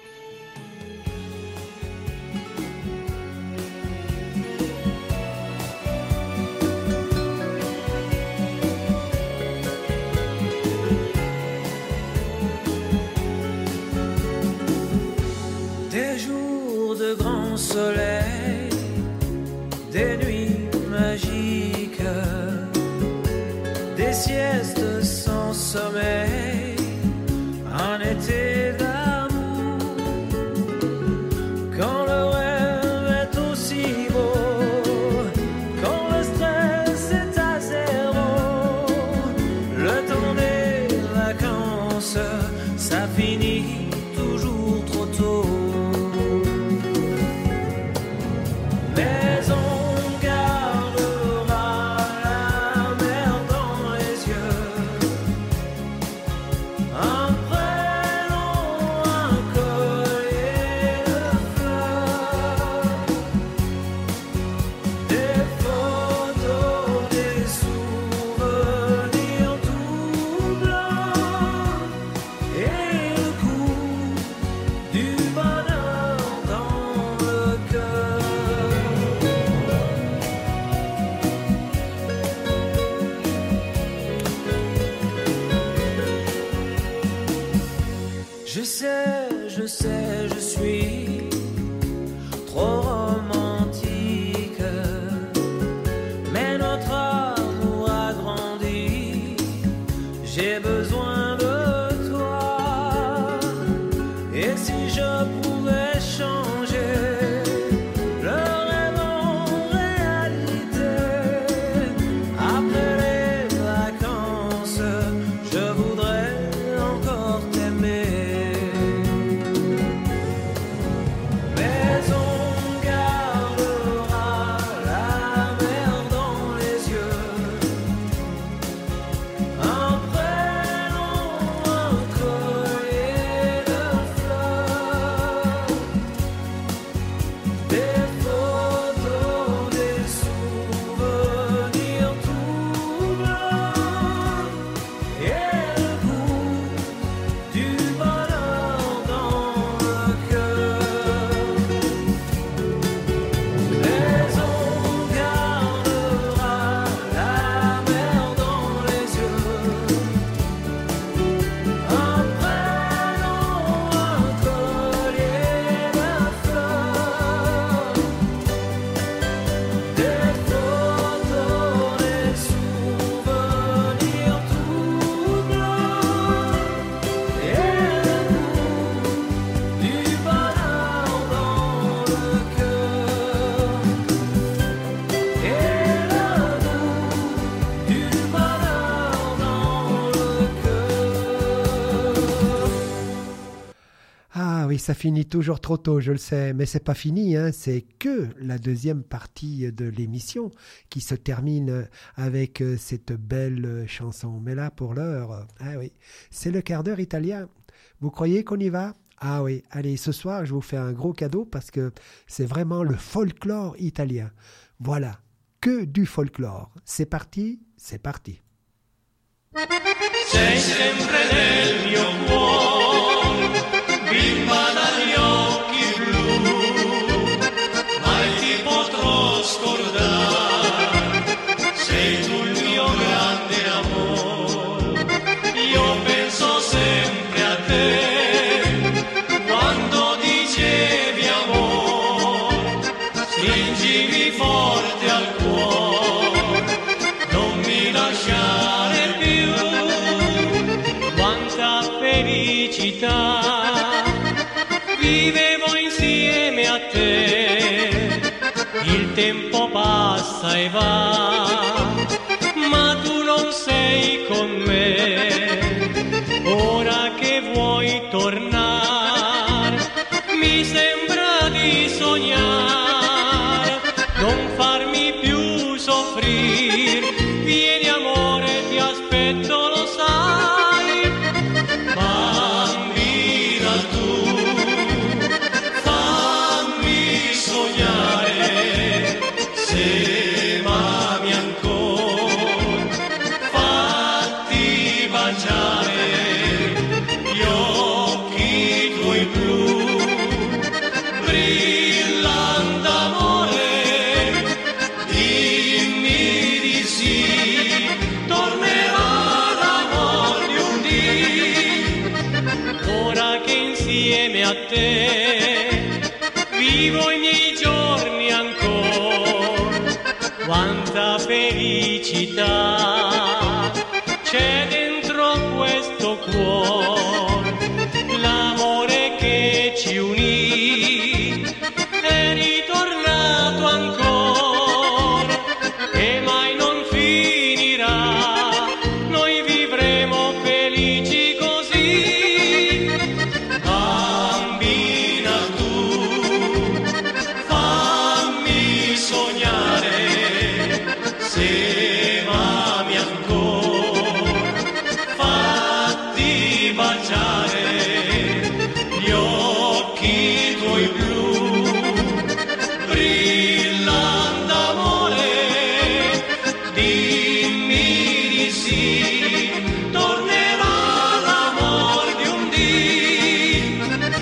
Soleil, des nuits magiques, des siestes sans sommeil, un été d'amour. Quand le rêve est aussi beau, quand le stress est à zéro, le temps des vacances, ça finit toujours trop tôt. ça finit toujours trop tôt, je le sais, mais c'est pas fini, hein. C'est que la deuxième partie de l'émission qui se termine avec cette belle chanson. Mais là, pour l'heure, ah oui, c'est le quart d'heure italien. Vous croyez qu'on y va ? Ah oui, allez, ce soir, je vous fais un gros cadeau parce que c'est vraiment le folklore italien. Voilà, que du folklore. C'est parti, c'est parti. Sei sempre nel mio cuore, bimba dagli occhi blu, mai ti potrò scordare, sei tu il mio grande amore, io penso sempre a te, quando dicevi amore, stringimi forte al cuore, non mi lasciare più, quanta felicità, vivevo insieme a te, il tempo passa e va, ma tu non sei con me, ora che vuoi tornare, mi sembra di sognare, non farmi più soffrire, vieni amore, ti aspetto, lo sai, bambina tu, fammi sognare, se m'ami ancora, fatti baciare, gli occhi tuoi blu, brillano d'amore, dimmi di sì, tornerà l'amor di un dì, ora che insieme a te vivo i miei giorni ancora, quanta felicità c'è dentro questo cuore, l'amore che ci unì è ritornato ancora e mai non finirà, noi vivremo felici così, bambina tu, fammi sognare, se m'ami ancora, fatti baciare, gli occhi tuoi blu, brillano d'amore, dimmi di sì, tornerà l'amor di un dì.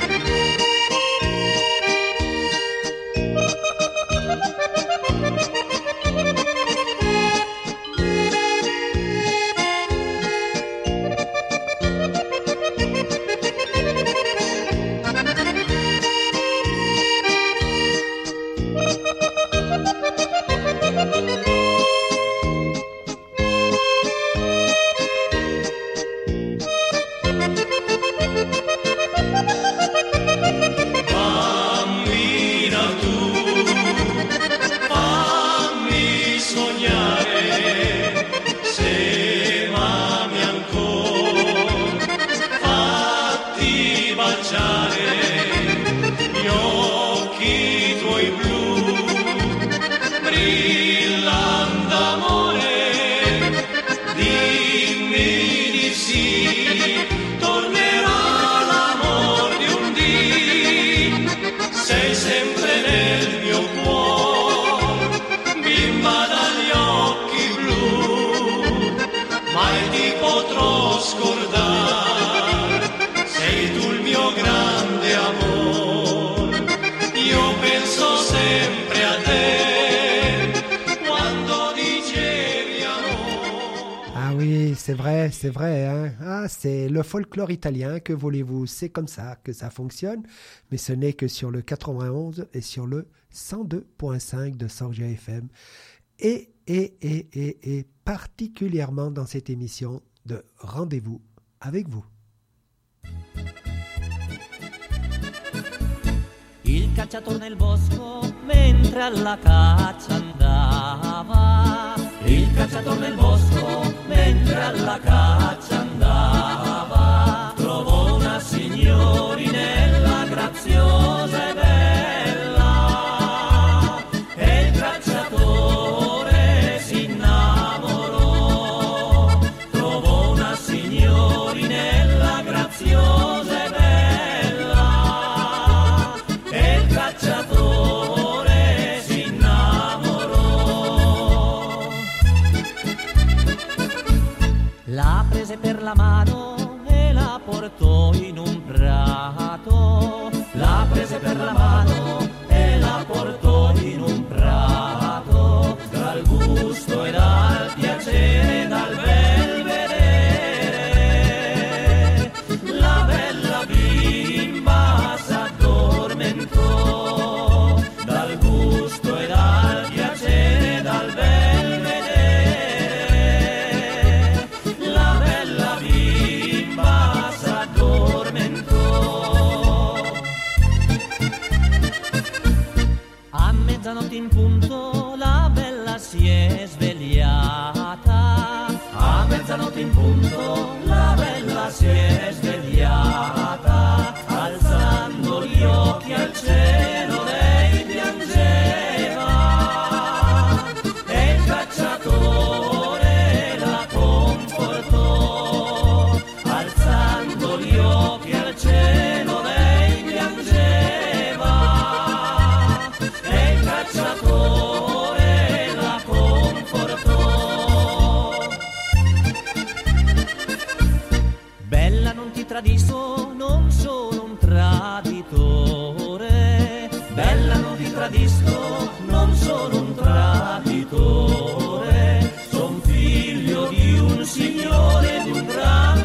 Bambina tu, fammi sognare, se m'ami ancora, fatti baciare, gli occhi tuoi blu, brillano d'amore, dimmi di sì, tornerà l'amor di un dì, sei sempre nel mio cuore, bimba dagli occhi blu, mai ti potrò scordare, sei tu il mio grande amore, io penso sempre a te, quando dicevi amore. Ah oui, c'est vrai, hein. Ah, c'est le folklore italien, que voulez-vous, c'est comme ça que ça fonctionne, mais ce n'est que sur le 91 et sur le 102.5 de Sorgia FM, et particulièrement dans cette émission de Rendez-vous avec vous. Il cacciatore nel bosco mentre alla caccia andava, il cacciatore nel bosco mentre alla caccia andava, trovò una signorinella graziosa la mano e la portò in un prato. La prese per la mano e la portò in un prato. Dal gusto e dal piacere, dal bel vedere, la bella bimba s'addormentò. Dal gusto e dal piacere, dal bel vedere, la bella bimba s'addormentò. A mezzanotte in punto la bella si è svegliata. A mezzanotte in punto la bella si è svegliata. Alzando gli occhi al cielo lei piangeva e il cacciatore la confortò. Alzando gli occhi al cielo lei piangeva e il cacciatore la confortò. Bella, non ti tradisco, non sono un traditore. Bella, non ti tradisco, non sono un traditore. Son figlio di un signore, di un gran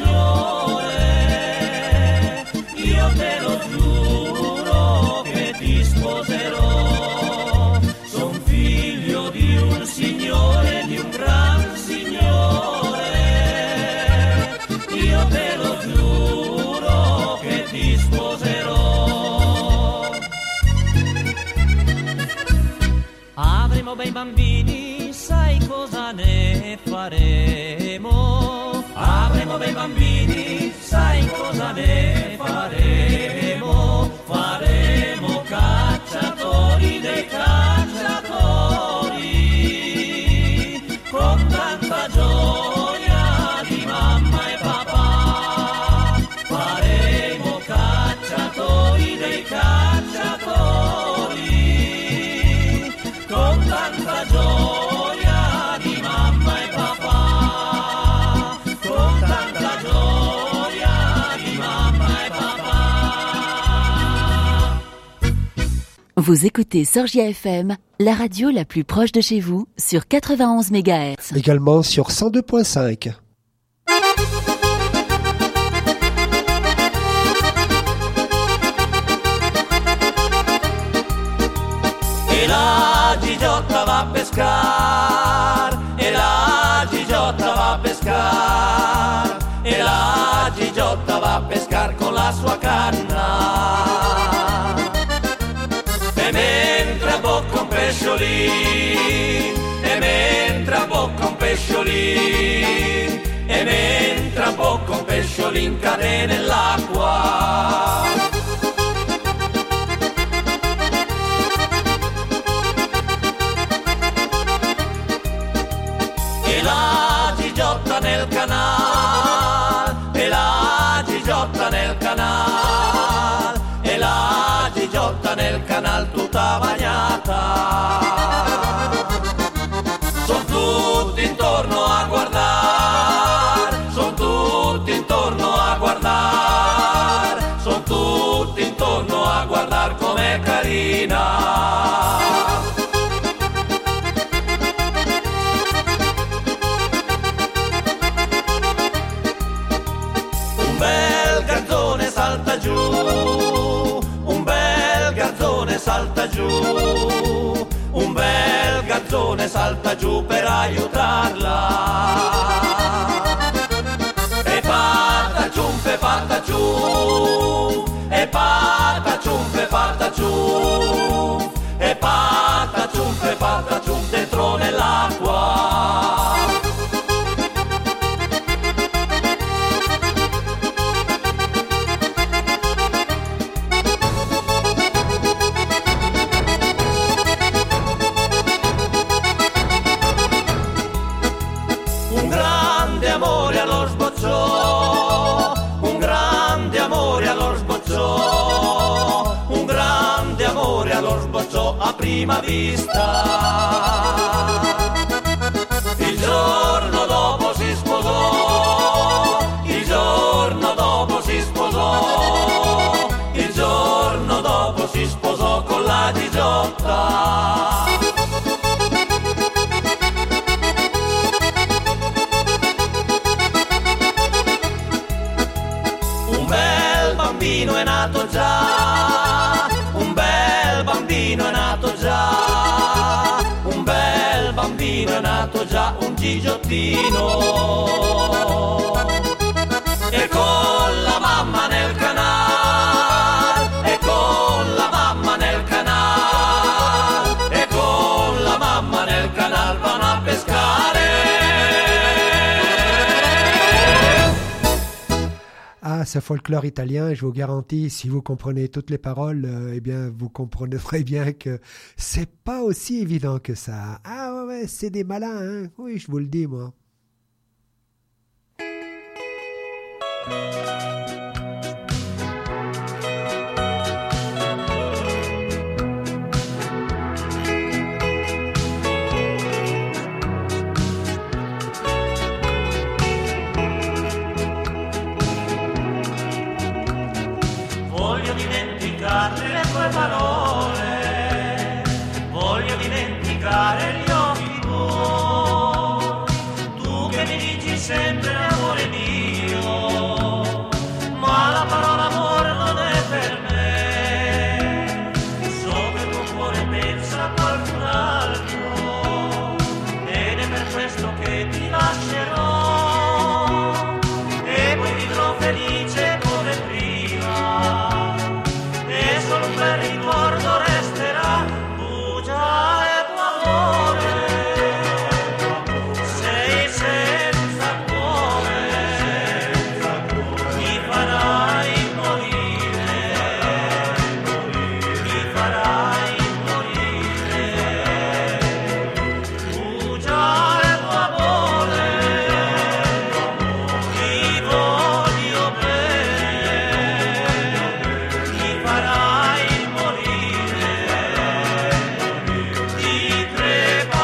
signore. Io te lo giuro che ti sposerò. Son figlio di un signore, di un gran signore. Io te lo giuro che ti sposerò. Avremo bei bambini, sai cosa ne faremo? Avremo bei bambini, sai cosa ne faremo? Faremo cacciatori dei cacciatori, con tanta gioia di mamma e papà. Faremo cacciatori dei cacciatori, con tanta gioia di mamma e papà. Con tanta gioia di mamma e papà. Vous écoutez Sorgia FM, la radio la plus proche de chez vous, sur 91 MHz. Également sur 102.5. E la Gigiotta va a pescar, e la Gigiotta va a pescar, e la Gigiotta va a pescar con la sua canna. E mentre abbocca un pesciolin, e mentre abbocca un pesciolin, e mentre abbocca un pesciolin cade nell'acqua. E la Gigiotta nel canal, e la Gigiotta nel canal, e la Gigiotta nel canal tutta bagnata. Son tutti intorno a guardare, son tutti intorno a guardare, son tutti intorno a guardare com'è carina. Un bel garzone salta giù, un bel garzone salta giù, un bel garzone salta giù per aiutarla. E pataccium, e pataccium, e pataccium, e pataccium, e pataccium, e pataccium dentro nell'acqua. Un grande amore allo sbocciò, un grande amore allo sbocciò, un grande amore allo sbocciò a prima vista. Il giorno dopo si sposò, è nato già, un bel bambino è nato già, un gigiottino. E con la mamma nel canale, e con la mamma nel canale, e con la mamma nel canale vanno a pescare. Ah, ce folklore italien, je vous garantis, si vous comprenez toutes les paroles, eh bien, vous comprendrez bien que c'est pas aussi évident que ça. Ah ouais, c'est des malins, hein. Oui, je vous le dis, moi. Voglio dimenticare le tue parole, voglio dimenticare gli occhi tuoi, tu che mi dici sempre amore mio, ma la parola amore non è per me, so che tuo cuore pensa a qualcun altro, ed è per questo che ti lascerò, e poi vivrò felice come prima, e solo un bel ricordo resterà, tu già è tuo amore, sei senza cuore, mi farai morire, mi farai morire, tu già è tuo amore, ti voglio bene, mi farai morire, ti crepa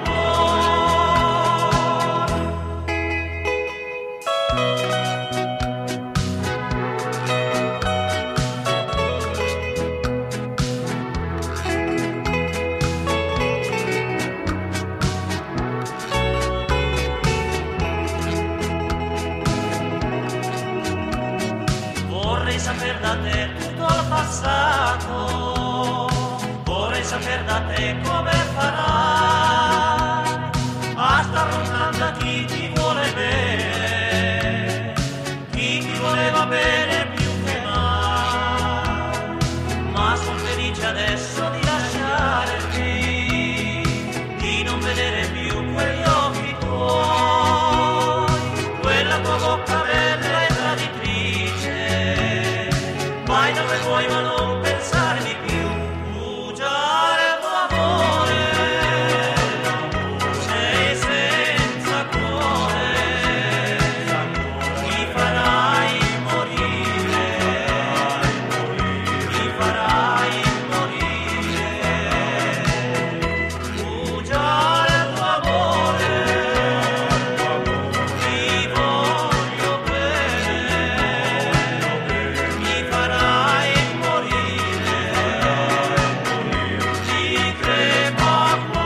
vorrei saper da te tutto il passato, vorrei saper da te come farai a star lontano da chi ti vuole bene, chi ti voleva bene più che mai, ma sono felice adesso di lasciarti, di non vedere più quegli occhi tuoi, quella tua bocca bella e traditrice, vai dove vuoi ma non pensarmi più, tu già è tuo amore, sei senza cuore, mi farai morire, mi farai morire, tu già è tuo amore, ti voglio bene, mi farai morire, ti crepa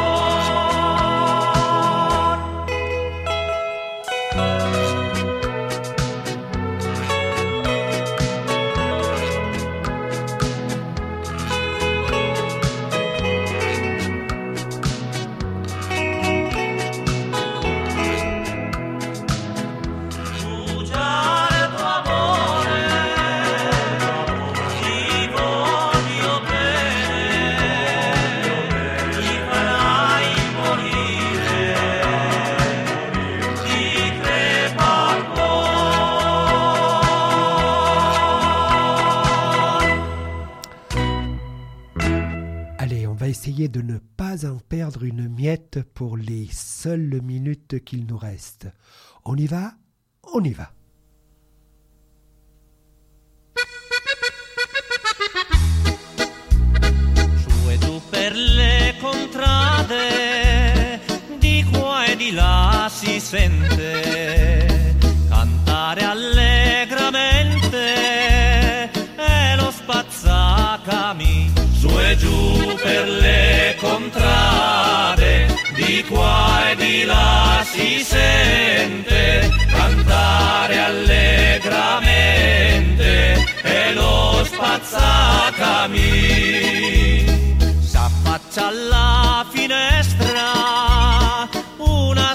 tu già è tuo amore, ti voglio bene, mi farai morire, ti crepa il Allez, on va essayer de ne pas en perdre une miette pour les seules minutes qu'il nous reste. On y va? On y va. Su e giù per le contrade, di qua e di là si sente cantare allegramente, e lo spazzacami. Su e giù per le contrade, di qua e di là si sente cantare allegramente, e lo spazzacami. s'affaccia alla finestra una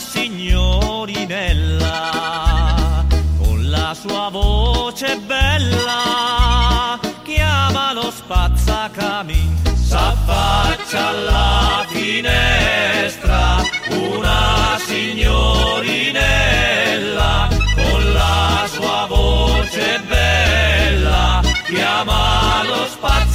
signorinella con la sua voce bella, chiama lo spazzacamin. S'affaccia alla finestra una signorinella con la sua voce bella, chiama lo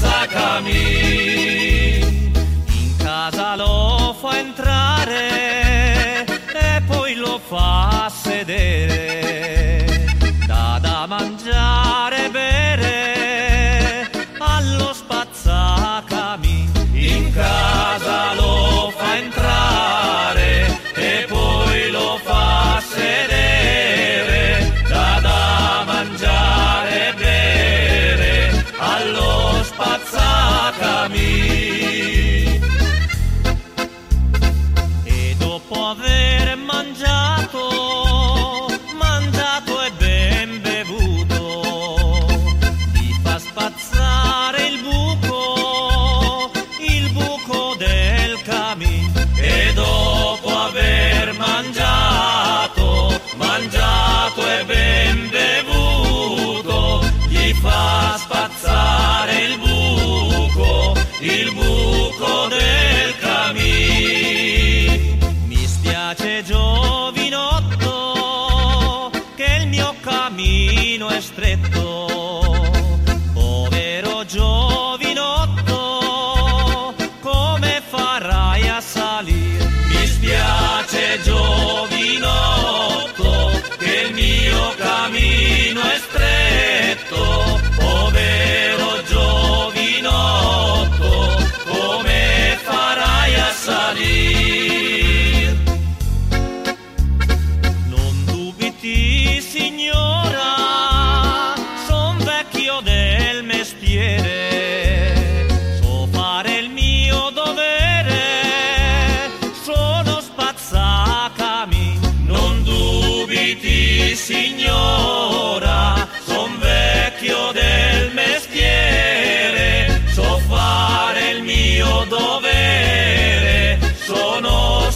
spazzacamin. In casa lo fa entrare e poi lo fa sedere, dà da mangiare e bere allo spazzacamin. In casa lo fa entrare e poi lo fa sedere, dà da mangiare e bere allo spazzacamin. E dopo aver mangiato e ben bevuto, gli fa spazzare il buco del camin. E dopo aver mangiato e ben bevuto, gli fa spazzare il buco del camin. Mi spiace giovinotto che il mio cammino è stretto, povero giovinotto, come farai a salire? Mi spiace giovinotto che il mio cammino è stretto, povero giovinotto, come farai a salire? Non dubiti signora, son vecchio del mestiere, so fare il mio dovere, sono spazzacamin. Non dubiti signora, son vecchio del mestiere, so fare il mio dovere, sono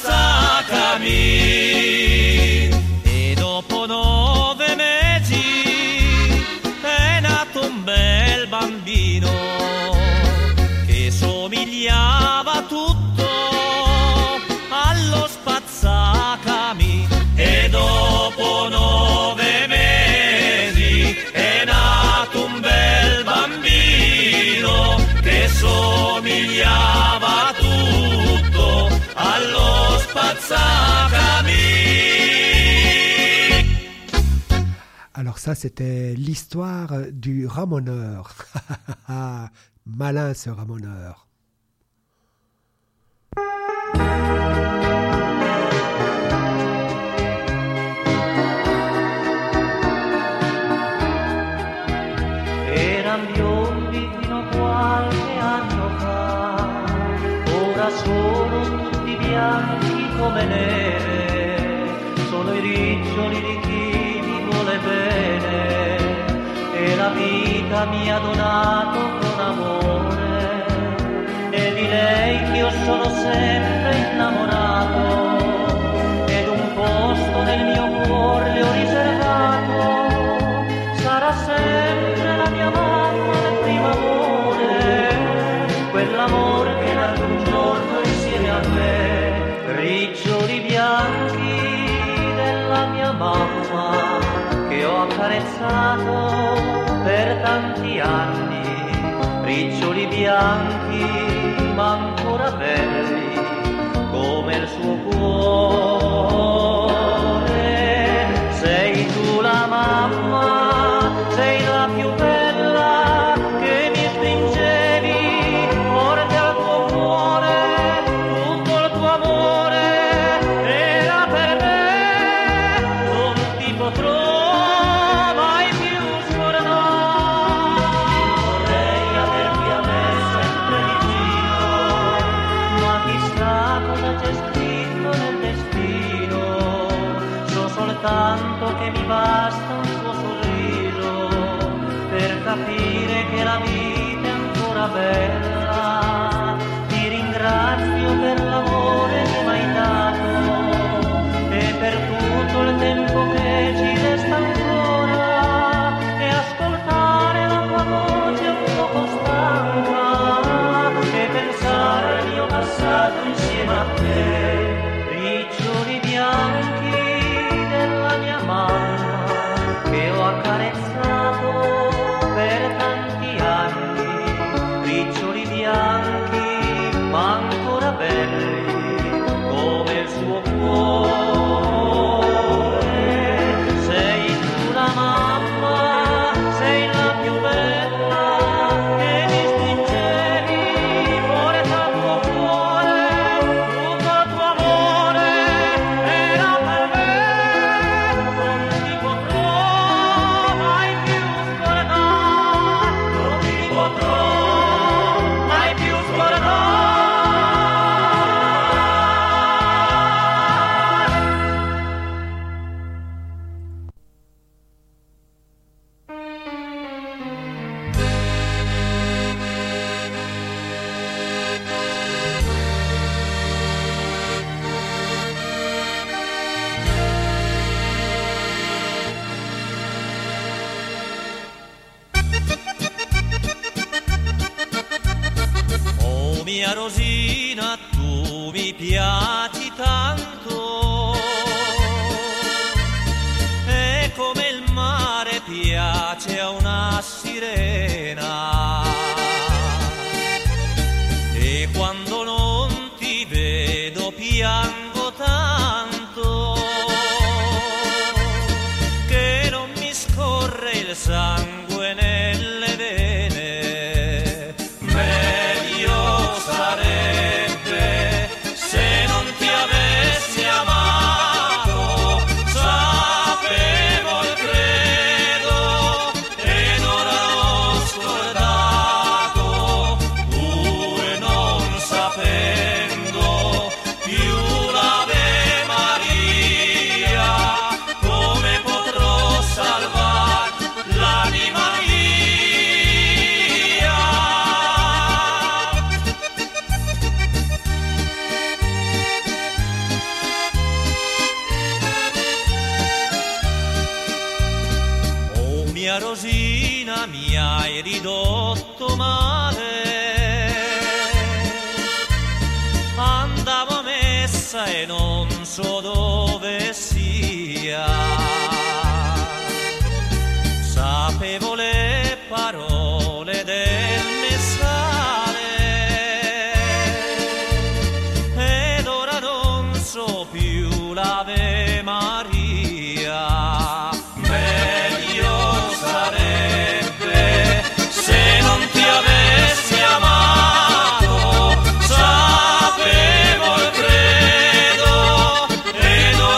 spazzacamin. E dopo 9 mesi è nato un bel bambino che somigliava tutto allo spazzacamin. E dopo 9 mesi è nato un bel bambino che somigliava tutto allo spazzacamin. Alors ça, c'était l'histoire du ramoneur. Malin ce ramoneur. Eran biondi fino a qualche anno fa, ora sono tutti bianchi come nere, sono i riccioli di chi mi vuole bene, e la vita mi ha donato con amore, e di lei che io sono sempre innamorato, ed un posto nel mio cuore le ho riservato, sarà sempre la mia mamma del primo amore, quell'amore che nasce un giorno insieme a me, riccioli bianchi della mia mamma che ho accarezzato per tanti anni, riccioli bianchi ma ancora belli come il suo cuore. Sei tu la mamma, sei la più bella che mi stringevi forte al tuo cuore, tutto il tuo amore era per me, non ti potrò mai più scordare. Vorrei averti a me sempre vicino, ma chissà cosa c'è scritto nel destino, so soltanto che mi basta un tuo sorriso per capire che la vita è ancora bella. Ti ringrazio stato insieme a te, riccioli bianchi della mia mamma che ho accarezzato per tanti anni, riccioli bianchi ma ancora belli come il suo cuore. Sei tu la mamma, sei la più bella che distingevi fuori dal tuo cuore, tutto il tuo amore era per me, non ti potrò mai più scordare, non ti potrò mai più scordare. Oh mia Rosina, tu mi piaci tanto, e come il mare piace a una sirena, e quando non ti vedo piango tanto che non mi scorre il sangue nelle vene. Meglio sarebbe se non ti avessi amato, sapevo il credo ed ora l'ho scordato, pure non sapendo più l'Ave Maria, come potrò salvar l'anima mia? Oh mia Rosina, mi hai ridotto male, andavo a messa e non so dove sia, sapevo le parole del messale ed ora non so più l'Ave Maria. Meglio sarebbe se non ti avessi amato, sapevo il credo ed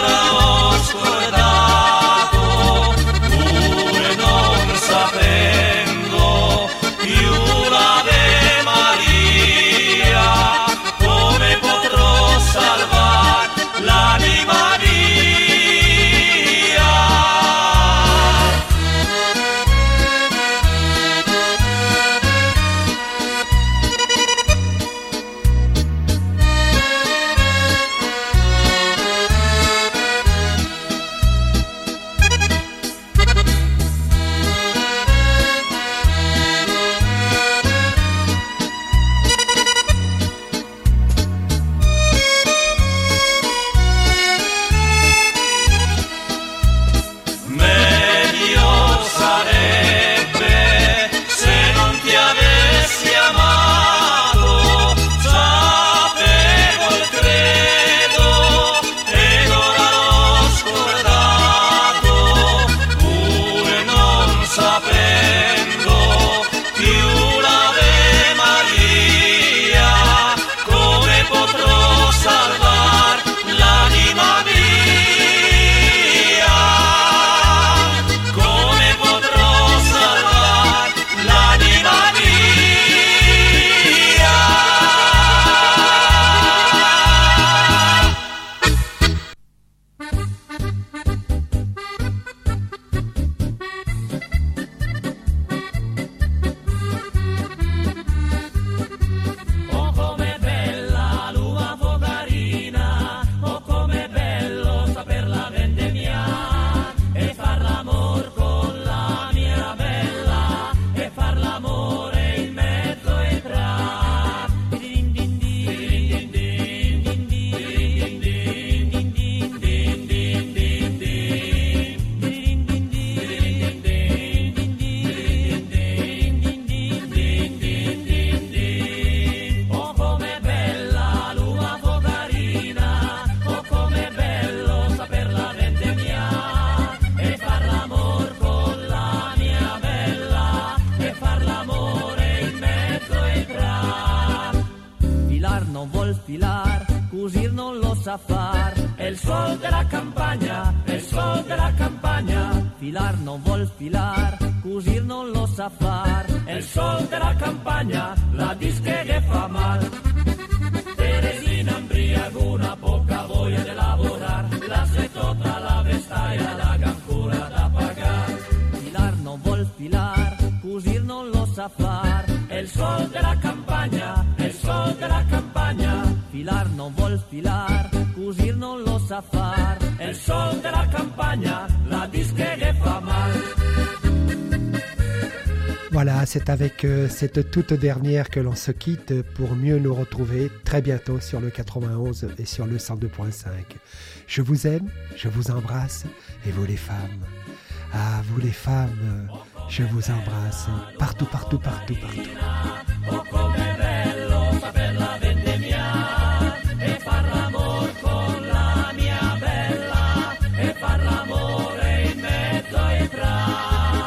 filar non vuol filar, cosir non lo sa far, è il sol della campagna, è il sol della campagna, filar non vuol filar, cosir non lo sa far, è il sol della campagna, la dische che fa mal. Teresina embriaguna, poca voglia di lavorare, la se tota la vestaia, la ancora da pagare. Filar non vuol filar, cosir non lo sa far, è il sol della campagna, è il sol della campagna. Filar non vuol filar, cosir non lo sa far, è il sol della campagna, la disque che fa mal. Voilà, c'est avec cette toute dernière que l'on se quitte pour mieux nous retrouver très bientôt sur le 91 et sur le 102.5. Je vous aime, je vous embrasse, et vous les femmes, ah vous les femmes, je vous embrasse partout, partout, partout, partout. Oh come bello saperla vendemmiare e far l'amor con la mia bella e far l'amore in mezzo ai prati.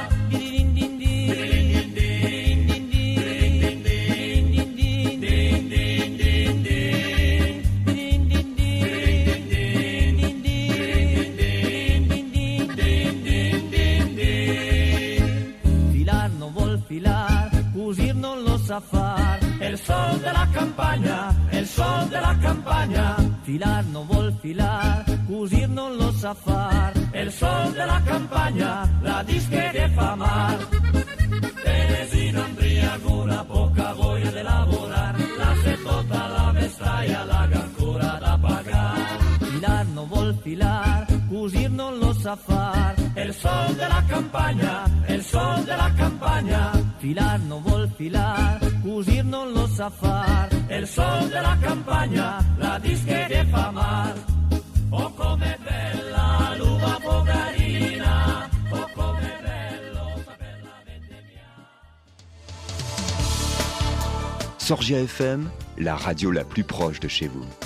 Far. È il sol della campagna, è il sol della campagna, filar non vuol filar, cosir non lo sa far, è il sol della campagna, la dische che fa mal. Teresina embriaguna, poca voglia di lavorare, la se tota la vestaia, la ancora da pagare. Filar non vuol filar, cosir non lo sa far, è il sol della campagna, è il sol della campagna, filar non vuol filar, cosir non lo sa far, è il sol della campagna, la dische che fa mal. Oh com'è bella l'uva pogarina, oh com'è bello saperla vendemmiare. Sorgia FM, la radio la plus proche de chez vous.